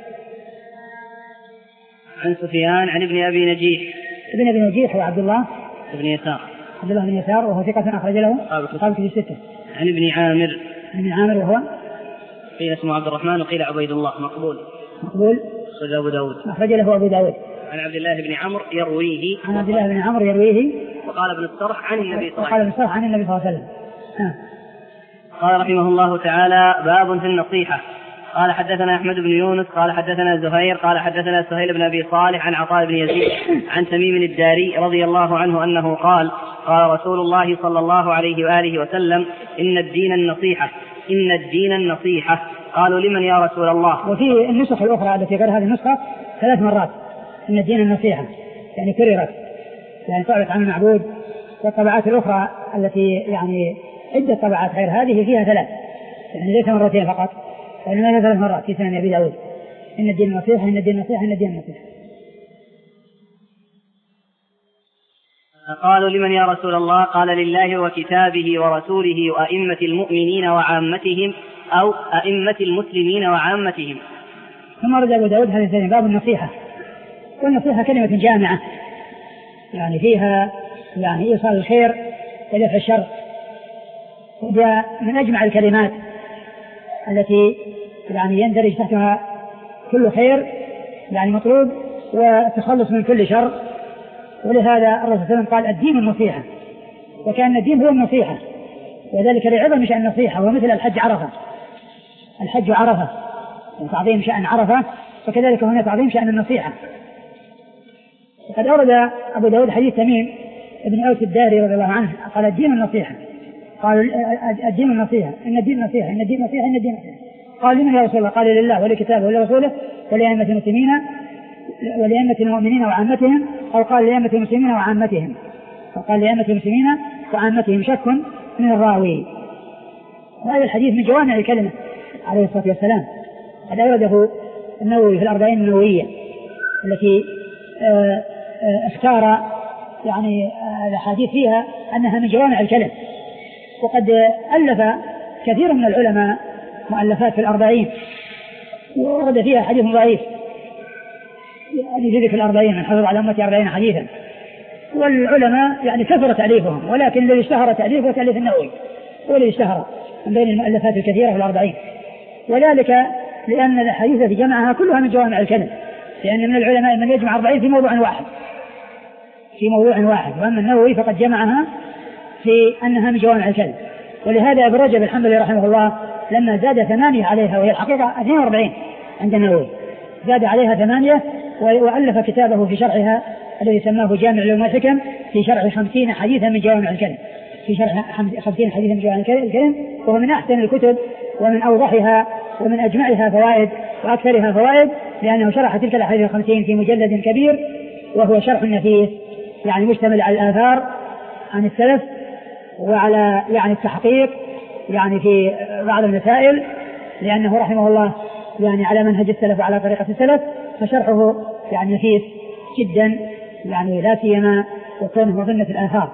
عن سفيان عن ابن أبي نجيح. ابن أبي نجيح هو عبد الله ابن يسار عبد الله بن يسار وهو ثقة أخرج له قال في ستة. عن ابن عامر ابن عامر وهو قيل اسمه عبد الرحمن وقيل عبيد الله مقبول مقبول أخرج أبو داود أخرج له أبو داود. عن عبد الله بن عمرو يرويه. عن عبد الله بن عمرو يرويه. وقال ابن الصرح عن النبي صلى الله عليه وسلم. وقال ابن الصرح عن النبي صلى الله عليه وسلم. ها. قال رحمه الله تعالى باب في النصيحة. قال حدثنا أحمد بن يونس قال حدثنا زهير قال حدثنا سهيل بن أبي صالح عن عطاء بن يزيد عن تميم الداري رضي الله عنه أنه قال قال رسول الله صلى الله عليه وآله وسلم إن الدين النصيحة إن الدين النصيحة. قالوا لمن يا رسول الله؟ وفي النسخ الأخرى التي غير هذه النسخة ثلاث مرات إن الدين النصيحة، يعني كررت، يعني تعرف عن المعبود. والطبعات الأخرى التي يعني عدة طبعات غير هذه فيها ثلاث، يعني ليس مرتين فقط، وإنما ثلاث مرات في سنن أبي داود. إن الدين النصيحة إن الدين النصيحة إن الدين النصيحة. قالوا لمن يا رسول الله؟ قال لله وكتابه ورسوله وأئمة المؤمنين وعامتهم أو أئمة المسلمين وعامتهم. ثم رد أبو داود هذا الثاني باب النصيحة. والنصيحة كلمة جامعة يعني فيها يعني إيصال الخير ودفع الشر، وهي من أجمع الكلمات التي يعني يندرج تحتها كل خير يعني مطلوب والتخلص من كل شر. ولهذا الرسول صلى الله عليه وسلم قال الدين النصيحة، وكان الدين هو النصيحة، وذلك لعظم شأن النصيحة. ومثل الحج عرفة، الحج عرفة وتعظيم شأن عرفة، وكذلك هنا تعظيم شأن النصيحة. وقد أورد أبو داود حديث تميم ابن أوس الداري رضي الله عنه قال الدين النصيحة، قالوا الدين النصيحة، إن الدين نصيحة، إن الدين نصيحة، إن الدين نصيحة. قال لمن يا رسول الله؟ قال لله ولكتابه ولرسوله ولأئمة المسلمين ولأئمة المؤمنين وعامتهم، أو قال لأئمة المسلمين وعامتهم، أو قال لأئمة المسلمين وعامتهم، شك من الراوي. وهذا الحديث من جوامع الكلمة عليه الصلاة والسلام، قد أورده النووي في الأربعين النووية التي اختار يعني الأحاديث فيها أنها من جوامع الكلم. وقد ألف كثير من العلماء مؤلفات في الأربعين وورد فيها حديث ضعيف، يعني في ذكر الأربعين من حفظ على أمتي أربعين حديثا، والعلماء يعني كثر تأليفهم، ولكن الذي اشتهر تأليفه تأليف النووي هو الذي اشتهر من بين المؤلفات الكثيرة في الأربعين، وذلك لأن الحديث التي جمعها كلها من جوامع الكلم، لأن من العلماء من يجمع أربعين في موضوع واحد في موضوع واحد وأما النووي فقد جمعها في أنها من جوامع الكلم. ولهذا ابن رجب الحنبلي رحمه الله لما زاد ثمانية عليها، وهي الحقيقة اثنين وأربعين عند النووي، زاد عليها ثمانية وألف كتابه في شرحها الذي سماه جامع العلوم والحكم في شرح خمسين حديثا من جوامع الكلم، في شرح خمسين حديثا من جوامع الكلم، وهو من أحسن الكتب ومن أوضحها ومن أجمعها فوائد وأكثرها فوائد، لأنه شرح تلك الأحاديث الخمسين في مجلد كبير، وهو شرح نفيس يعني مشتمل على الآثار عن السلف وعلى يعني التحقيق يعني في بعض المسائل، لأنه رحمه الله يعني على منهج السلف وعلى طريقة السلف، فشرحه يعني نفيس جدا، يعني لا سيما وكونه مظنة الآثار.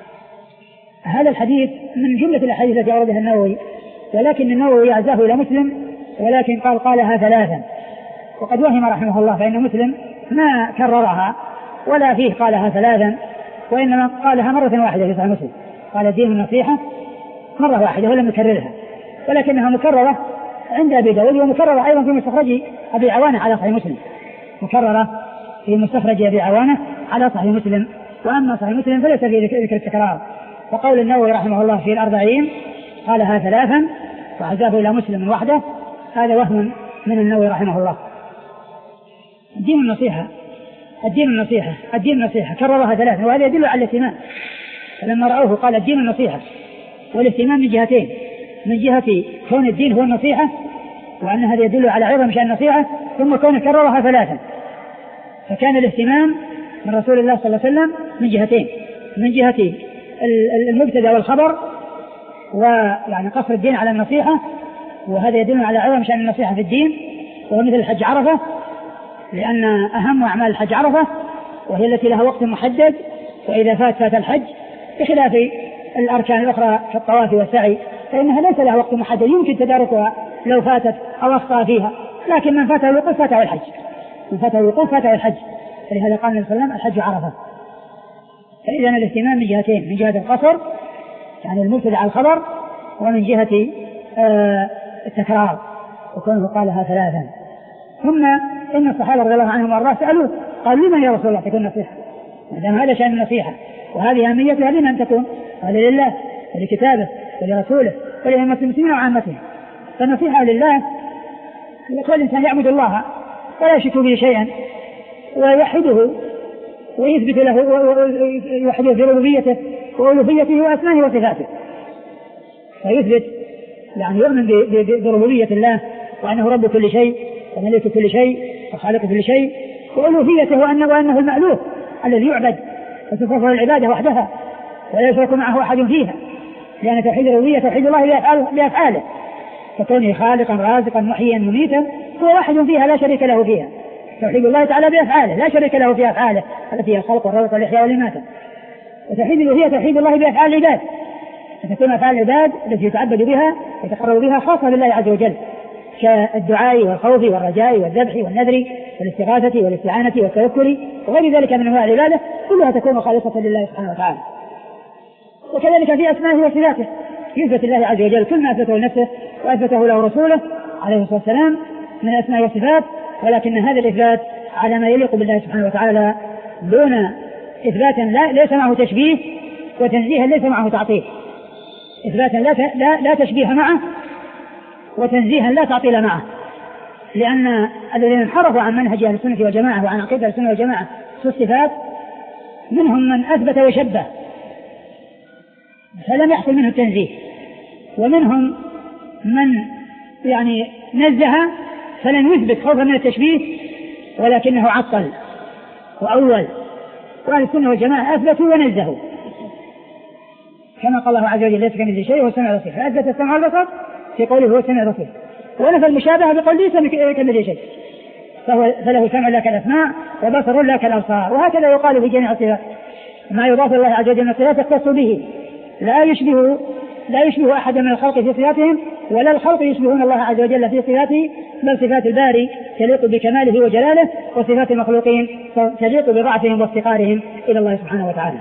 هذا الحديث من جملة الأحاديث التي أوردها النووي، ولكن النووي عزاه إلى مسلم، ولكن قال قالها ثلاثا، وقد وهم رحمه الله، فإن مسلم ما كررها ولا فيه قالها ثلاثا، وإنما قالها مرة واحدة في صحيح مسلم، قال الدين النصيحة مرة واحدة ولم يكررها، ولكنها مكررة عند أبي داود، ومكررة أيضا في مستخرج أبي عوانة على صحيح مسلم، مكررة في مستخرج أبي عوانة على صحيح مسلم. وأما صحيح مسلم فليس في ذكر التكرار. وقول النووي رحمه الله في الأربعين قالها ثلاثا وعزاه إلى مسلم وحده، هذا وهم من النووي رحمه الله. الدين النصيحة الدين النصيحة الدين النصيحة كررها ثلاثا، وهذا يدل على الاهتمام. فلما رأوه قال الدين النصيحة، والاهتمام من جهتين، من جهة كون الدين هو النصيحة وأن هذا يدل على عظم شأن النصيحة، ثم كونه كررها ثلاثا، فكان الاهتمام من رسول الله صلى الله عليه وسلم من جهتين، من جهة المبتدأ والخبر، ويعني قصر الدين على النصيحة، وهذا يدل على عظم شأن النصيحة في الدين، وهو مثل الحج عرفة، لأن أهم أعمال الحج عرفة، وهي التي لها وقت محدد، وإذا فات فات الحج، بخلاف الأركان الأخرى كالطواف والسعي فإنها ليس لها وقت محدد يمكن تداركها لو فاتت أو أخطأ فيها، لكن من فاته الوقوف فاته الحج، من فاته الوقوف فاته الحج. فلهذا قال النبي صلى الله عليه وسلم الحج عرفة. فإذا الاهتمام من جهتين، من جهة القصر يعني المبتدأ على الخبر، ومن جهة آه التكرار وكونه قالها ثلاثا. ثم إن الصحابة رضي الله عنهم وارضاهم سألوه قالوا لمن يا رسول الله تكون نصيحة؟ ما هذا شأن النصيحة وهذه أهميتها لمن أن تكون؟ قال لله ولكتابه ولرسوله ولأئمة المسلمين وعامتهم. فالنصيحة لله يقول الإنسان يعبد الله ولا يشرك به شيئا ويوحده ويثبت له ويوحده في ربوبيته وألوهيته وأسمائه وصفاته، فيثبت يعني يؤمن بربوبية الله وأنه رب كل شيء وملك كل شيء وخالق كل شيء، وألوهيته وأنه, وأنه المألوه الذي يعبد وتفرض العبادة وحدها ولا يشرك معه أحد فيها، لأن توحيد الربوبية توحيد الله بأفعاله، فكونه خالقا رازقا محيا مميتا هو واحد فيها لا شريك له فيها. توحيد الله تعالى بأفعاله لا شريك له في أفعاله التي هي الخلق والرزق والإحياء والإماتة. وتوحيد الألوهية توحيد الله بأفعال العباد، فتكون أفعال العباد التي يتعبد بها يتقرب بها خاصة بالله عز وجل، كالدعاء والخوف والرجاء والذبح والنذر والاستغاثة والاستعانة والتوكل وغير ذلك من أنواع العبادة، كلها تكون خالصة لله سبحانه وتعالى. وكذلك في أسمائه وصفاته يثبت الله عز وجل كل ما أثبته لنفسه وأثبته له رسوله عليه الصلاة والسلام من الأسماء والصفات، ولكن هذا الإثبات على ما يليق بالله سبحانه وتعالى دون إثباتا لا ليس معه تشبيه، وتنزيها ليس معه تعطيل. إثباتا لا, لا, لا تشبيه معه، وتنزيها لا تعطيل معه، لأن الذين انحرفوا عن منهج أهل السنة والجماعة وعن عقيدة أهل السنة والجماعة في الصفات منهم من أثبت وشبه، فلم يحصل منه التنزيه. ومنهم من يعني نزه فلم يثبت خوفا من التشبيه ولكنه عطل وأول. وأهل السنة والجماعة أثبتوا ونزهوا كما قال الله عز وجل: ليس كمثله شيء وهو السميع البصير، فأثبت السمع والبصر في قوله هو السميع البصير، ونفى المشابهة بقول ليس كمثله شيء، فهو فله سمع لا كالأسماع وبصر لا كالأبصار. وهكذا يقال في جميع الصفات، ما يضاف الله عز وجل من الصفات يختص به، لا يشبه لا يشبه أحد من الخلق في صفاتهم، ولا الخلق يشبهون الله عز وجل في صفاته، بل صفات الباري تليق بكماله وجلاله، وصفات المخلوقين تليق بضعفهم وافتقارهم إلى الله سبحانه وتعالى.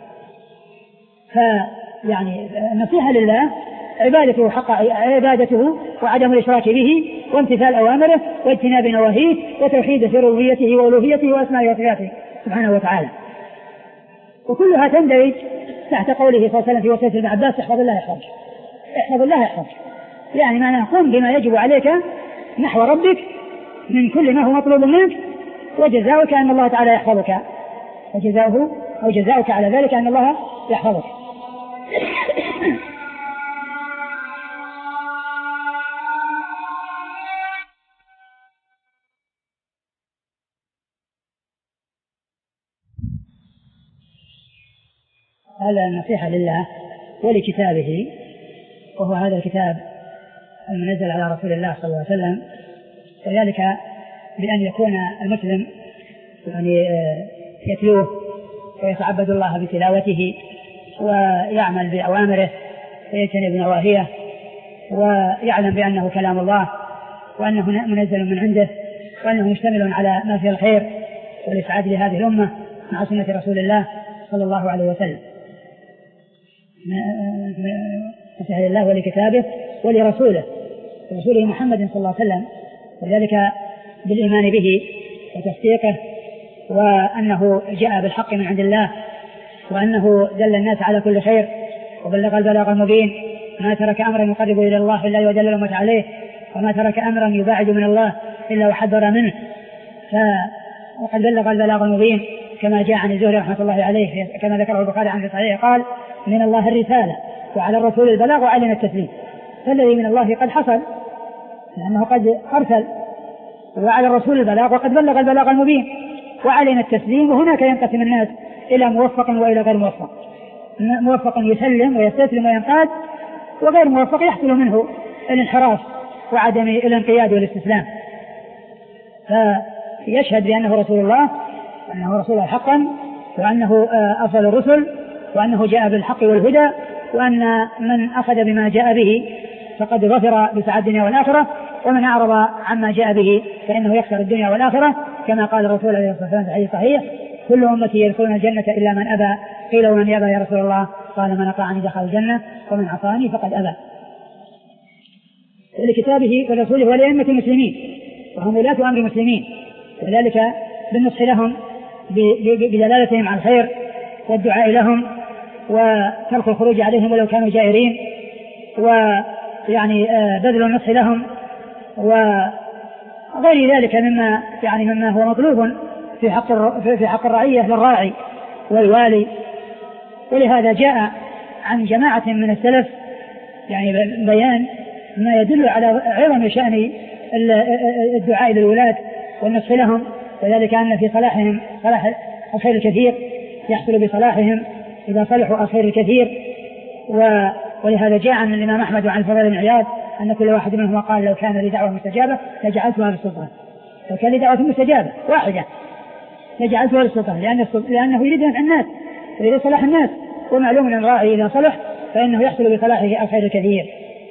فيعني النصيحة لله عبادته حق عبادته وعدم الإشراك به وامتثال أوامره واجتناب نواهيه وتوحيد في ربوبيته وألوهيته وأسمائه وصفاته سبحانه وتعالى. وكلها تندرج تحت قوله صلى الله عليه وسلم في وصية ابن عباس: احفظ الله يحفظك، احفظ الله يحفظك، يعني معناه قم بما يجب عليك نحو ربك من كل ما هو مطلوب منك، وجزاؤك أن الله تعالى يحفظك، وجزاؤه أو جزاؤك على ذلك أن الله يحفظك. هذا النصيحة لله ولكتابه، وهو هذا الكتاب المنزل على رسول الله صلى الله عليه وسلم، وذلك بأن يكون المسلم يعني يتلوه ويتعبد الله بتلاوته ويعمل بأوامره ويجتنب نواهيه، ويعلم بأنه كلام الله وأنه منزل من عنده وأنه مشتمل على ما فيه الخير والإسعاد لهذه الأمة مع سنة رسول الله صلى الله عليه وسلم. نصيحة لله ولكتابه ولرسوله ورسوله محمد صلى الله عليه وسلم، وذلك بالإيمان به وتصديقه، وأنه جاء بالحق من عند الله، وأنه دل الناس على كل خير وبلغ البلاغ المبين، ما ترك أمرا يقرب إلى الله إلا ودل الأمة عليه، وما ترك أمرا يباعد من الله إلا وحذر منه. فقد بلغ البلاغ المبين كما جاء عن الزهري رحمة الله عليه كما ذكره البخاري عن صحيح قال: من الله الرسالة وعلى الرسول البلاغ وعلينا التسليم. فالذي من الله قد حصل لأنه قد أرسل، وعلى الرسول البلاغ وقد بلغ البلاغ المبين، وعلينا التسليم. وهناك ينقسم الناس إلى موفق وإلى غير موفق، موفق يسلم ويستسلم وينقاد، وغير موفق يحصل منه الانحراف وعدم الانقياد والاستسلام. فيشهد بأنه رسول الله وأنه رسول حقا، وأنه أفضل الرسل، وأنه جاء بالحق والهدى، وأن من أخذ بما جاء به فقد ظفر بسعادة الدنيا والآخرة، ومن أعرض عما جاء به فإنه يخسر الدنيا والآخرة، كما قال الرسول عليه الصلاة والسلام في الحديث الصحيح: كل أمتي يدخلون الجنة إلا من أبى. قيل: ومن يأبى يا رسول الله؟ قال: من أطاعني دخل الجنة ومن عصاني فقد أبى. ولكتابه ورسوله ولأئمة المسلمين وهم ولاة أمر المسلمين، وذلك بالنصح لهم بدلالتهم على الخير والدعاء لهم وترك الخروج عليهم ولو كانوا جائرين، ويعني بذل النصح لهم وغير ذلك مما يعني مما هو مطلوب في حق في حق الرعية للراعي والوالي. ولهذا جاء عن جماعة من السلف يعني بيان ما يدل على عظم شأن الدعاء للولاة والنصح لهم، وذلك أن في صلاحهم صلاح الخير الكثير يحصل بصلاحهم إذا صلحوا الخير الكثير. ولهذا جاء عن الإمام أحمد وعن الفضيل بن عياض أن كل واحد منهم قال: لو كان لي دعوة مستجابة لجعلتها للسلطان. لو كان لي دعوة مستجابة واحدة لجعلتها للسلطان، لأن لأنه يريد نفع الناس ويريد صلاح الناس، ومعلوم أن الراعي إذا صلح فإنه يحصل بصلاحه الخير الكثير.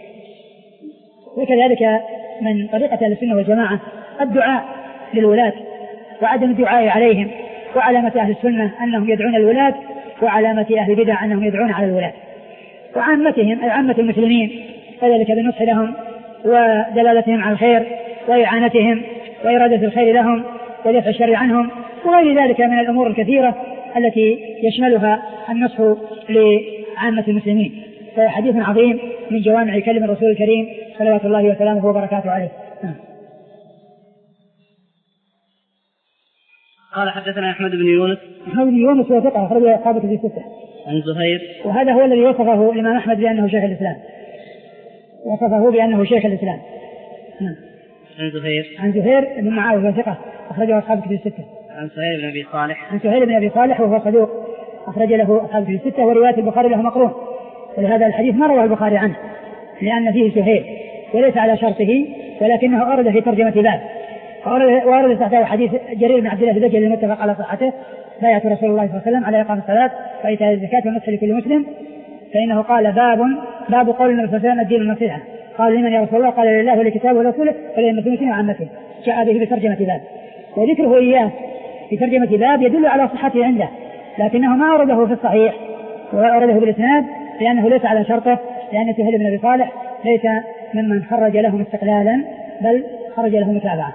وكذلك من طريقة أهل السنة والجماعة الدعاء للولاة وعدم الدعاء عليهم، وعلامة أهل السنة أنهم يدعون الولاة، وعلامة أهل البدع أنهم يدعون على الولاة، وعامتهم أي عامة المسلمين كذلك بالنصح لهم ودلالتهم على الخير وإعانتهم وإرادة الخير لهم ودفع الشر عنهم، وغير ذلك من الأمور الكثيرة التي يشملها النصح لعامة المسلمين. فهو حديث عظيم من جوامع كلم الرسول الكريم صلوات الله وسلامه وبركاته عليه. قال حدثنا أحمد بن يونس. أحمد بن يونس هو ثقة أخرجه أصحاب الكتب الستة. عن زهير. وهذا هو الذي وصفه الإمام أحمد بأنه شيخ الإسلام، وصفه بأنه شيخ الإسلام. نعم. عن زهير. عن زهير بن معاوية ثقة أخرجه أصحاب الكتب الستة. عن سهيل بن أبي صالح. عن سهيل بن أبي صالح وهو صدوق أخرج له أصحاب الكتب الستة، ورواية البخاري له مقرون، ولهذا الحديث ما رواه البخاري عنه لأن فيه سهيل وليس على شرطه، ولكنه أورد في ترجمة باب، وأورد تحته حديث جرير بن عبد الله البجلي المتفق على صحته: بايعت رسول الله صلى الله عليه وسلم على إقام الصلاة وإيتاء الزكاة والنصح لكل مسلم، فإنه قال: باب باب قول النبي صلى الله عليه وسلم الدين النصيحة. قال: لمن يا رسول الله؟ قال: لله ولكتابه ورسوله وللمسلمين وعامته. جاء به بترجمة باب، وذكره إياه في ترجمة باب يدل على صحته عنده، لكنه ما أورده في الصحيح وأورده بالإسناد لأنه ليس على شرطه، لأن سهيل بن أبي صالح ليس ممن خرج لهم استقلالا بل خرج له متابعة.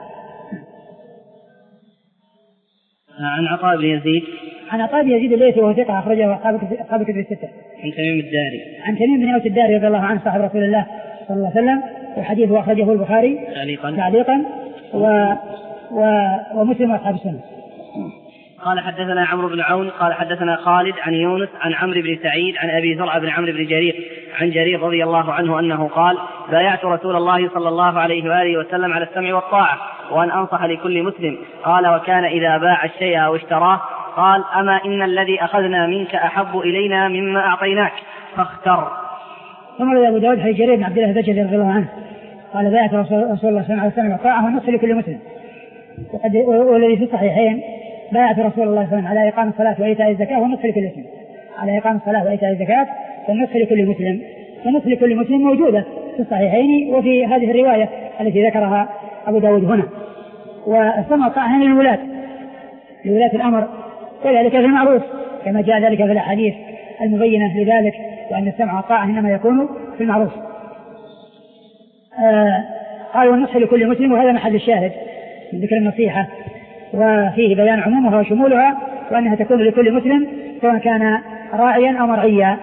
عن عطاء بن يزيد. عن عطاء بن يزيد الليثي وهو ثقة أخرجه أصحاب الكتب الستة. عن تميم الداري. عن تميم بن أوس الداري رضي الله عنه صاحب رسول الله صلى الله عليه وسلم، وحديثه أخرجه البخاري تعليقا, تعليقا و... و... ومسلم وأصحاب السنة. قال حدثنا عمرو بن عون قال حدثنا خالد عن يونس عن عمرو بن سعيد عن أبي زرع بن عمرو بن جرير عن جرير رضي الله عنه أنه قال: بايعت رسول الله صلى الله عليه وآله وسلم على السمع والطاعة وأن أنصح لكل مسلم. قال: وكان إذا باع الشيء أو اشتراه قال: أما إن الذي أخذنا منك أحب إلينا مما أعطيناك فاختر. ثم روى أبو داود حديث جرير بن عبد الله البجلي رضي الله عنه قال: بايعت رسول الله صلى الله عليه وسلم على السمع والطاعة والنصح لكل مسلم. وقد والذي في الصحيحين: بايعت رسول الله صلى الله عليه وسلم على إقام الصلاة وإيتاء الزكاة والنصح لكل مسلم. على إقام الصلاة وإيتاء الزكاة والنصح لكل مسلم. والنصح لكل مسلم موجودة في الصحيحين وفي هذه الرواية التي ذكرها أبو داود هنا. والسمع والطاعة للولاة لولاة الأمر، وذلك في المعروف كما جاء ذلك في الأحاديث المبينة لذلك، وأن السمع والطاعة إنما يكون في المعروف. آه قال: والنصح لكل مسلم، وهذا محل الشاهد من ذكر النصيحة، وفيه بيان عمومها وشمولها، وأنها تكون لكل مسلم سواء كان راعيا أو مرعيا.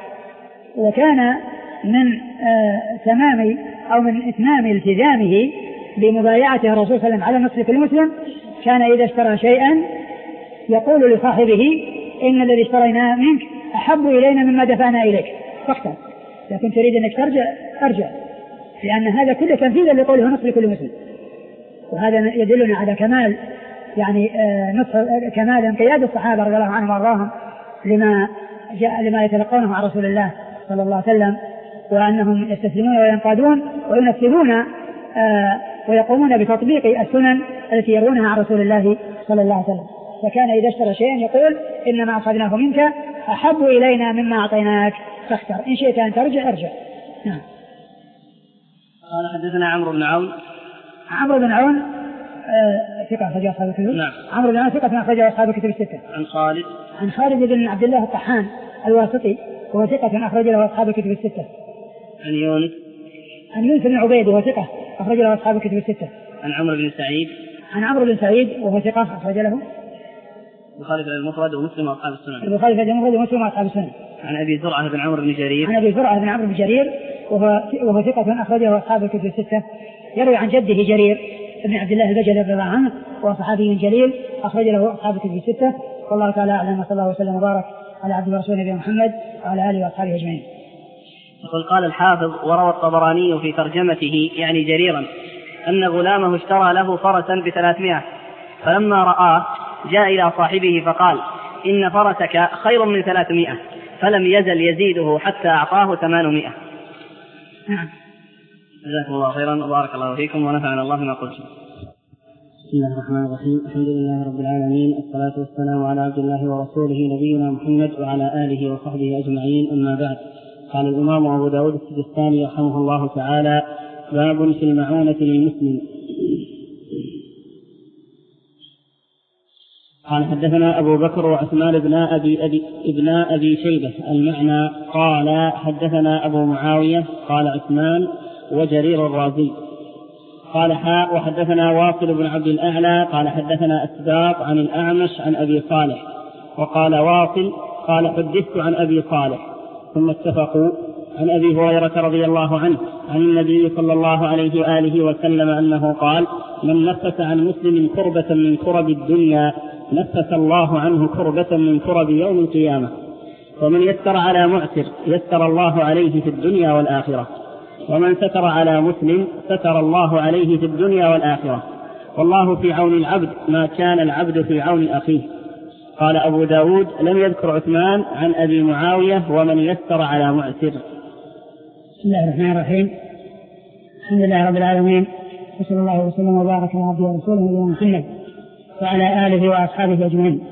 وكان من آه تمام أو من إتمام التزامه بمبايعته الرسول صلى الله عليه وسلم على النصح لكل مسلم كان إذا اشترى شيئا يقول لصاحبه: إن الذي اشترينا منك أحب إلينا مما دفعنا إليك فاختر، لكن تريد أنك ترجع ارجع، لأن هذا كله تنفيذا لقوله نصح لكل مسلم. وهذا يدلنا على كمال يعني نصح كمال انقياد الصحابة رضي الله عنهم وارضاهم لما جاء لما يتلقونه عن رسول الله صلى الله عليه وسلم، وأنهم يستسلمون وينقادون وينفذون ويقومون بتطبيق السنن التي يرونها عن رسول الله صلى الله عليه وسلم. فكان إذا اشترى شيئا يقول: إنما أخذناه منك أحب إلينا مما أعطيناك فاختر، إن شئت أن ترجع ارجع. نعم. قال حدثنا عمرو بن عون. عمرو بن عون ثقة أخرج أصحاب الكتب. نعم. عمرو بن عون ثقة أخرج أصحاب الكتب الستة. عن خالد. عن خالد بن عبد الله الطحان الواسطي وهو ثقة أخرج له أصحاب الكتب الستة. عن يونس. عن يونس بن عبيد وهو ثقة أخرج له أصحاب الكتب الستة. عن عمرو بن سعيد. عن عمرو بن سعيد وهو ثقة أخرج له البخاري في المفرد ومسلم وأصحاب السنن. البخاري في المفرد ومسلم وأصحاب السنن. عن أبي زرعة بن عمرو بن جرير. عن أبي زرعة بن عمرو بن جرير وهو وهو ثقة أخرجه أصحاب الكتب الستة. يروي عن جده جرير بن عبد الله البجلي رضي الله عنه وهو صحابي جليل أخرج له أصحاب الكتب الستة. والله تعالى أعلم، وصلى الله وسلم وبارك على عبد ورسوله نبينا محمد وعلى آله وأصحابه أجمعين. يقول: قال الحافظ: وروى الطبراني في ترجمته يعني جريرا أن غلامه اشترى له فرسا بثلاثمائة، فلما رآه جاء إلى صاحبه فقال: إن فرسك خير من ثلاثمائة، فلم يزل يزيده حتى أعطاه ثمانمائة. نعم. جزاكم الله خيرا وبارك الله فيكم ونفعنا الله بما قلتم. بسم الله الرحمن الرحيم. الحمد لله رب العالمين، الصلاة والسلام على عبد الله ورسوله نبينا محمد وعلى آله وصحبه أجمعين، أما بعد. قال الإمام أبو داود السجستاني رحمه الله تعالى: باب في المعونة للمسلم. قال حدثنا أبو بكر وعثمان بن أبي, أبي, ابن أبي شيبة. المعنى: قال حدثنا أبو معاوية قال عثمان وجرير الرازي. قال حاء وحدثنا واصل بن عبد الأعلى قال حدثنا أسباط عن الأعمش عن أبي صالح. وقال واصل قال حدثت عن أبي صالح. ثم اتفقوا عن أبي هريرة رضي الله عنه عن النبي صلى الله عليه وآله وسلم أنه قال: من نفس عن مسلم كربة من كرب الدنيا نفس الله عنه كربة من كرب يوم القيامة. ومن يسر على معسر يسر الله عليه في الدنيا والآخرة. ومن ستر على مسلم ستر الله عليه في الدنيا والآخرة. والله في عون العبد ما كان العبد في عون أخيه. قال أبو داود لم يذكر عثمان عن أبي معاوية ومن يسر على معسر. بسم الله الرحمن الرحيم. الحمد لله رب العالمين، وصلى الله وسلم وبارك على عبده ورسوله نبينا محمد وعلى آله وأصحابه أجمعين.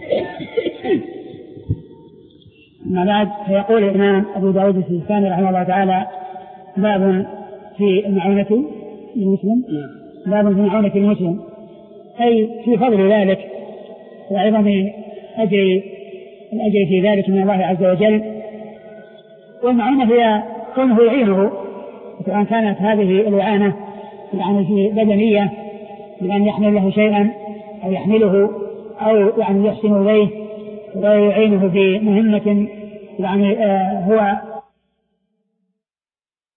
أما بعد، فيقول الإمام أبو داود السجستاني رحمه الله تعالى: باب في المعونة للمسلم. باب في المعونة للمسلم، أي في فضل ذلك وعظم أجر الأجر في ذلك من الله عز وجل. والمعونة هي كونه يعينه، سواء كانت هذه الإعانة يعني بدنية بأن يحمل له شيئا أو يحمله أو يعني يحسن إليه ويعينه في مهمة يعني آه هو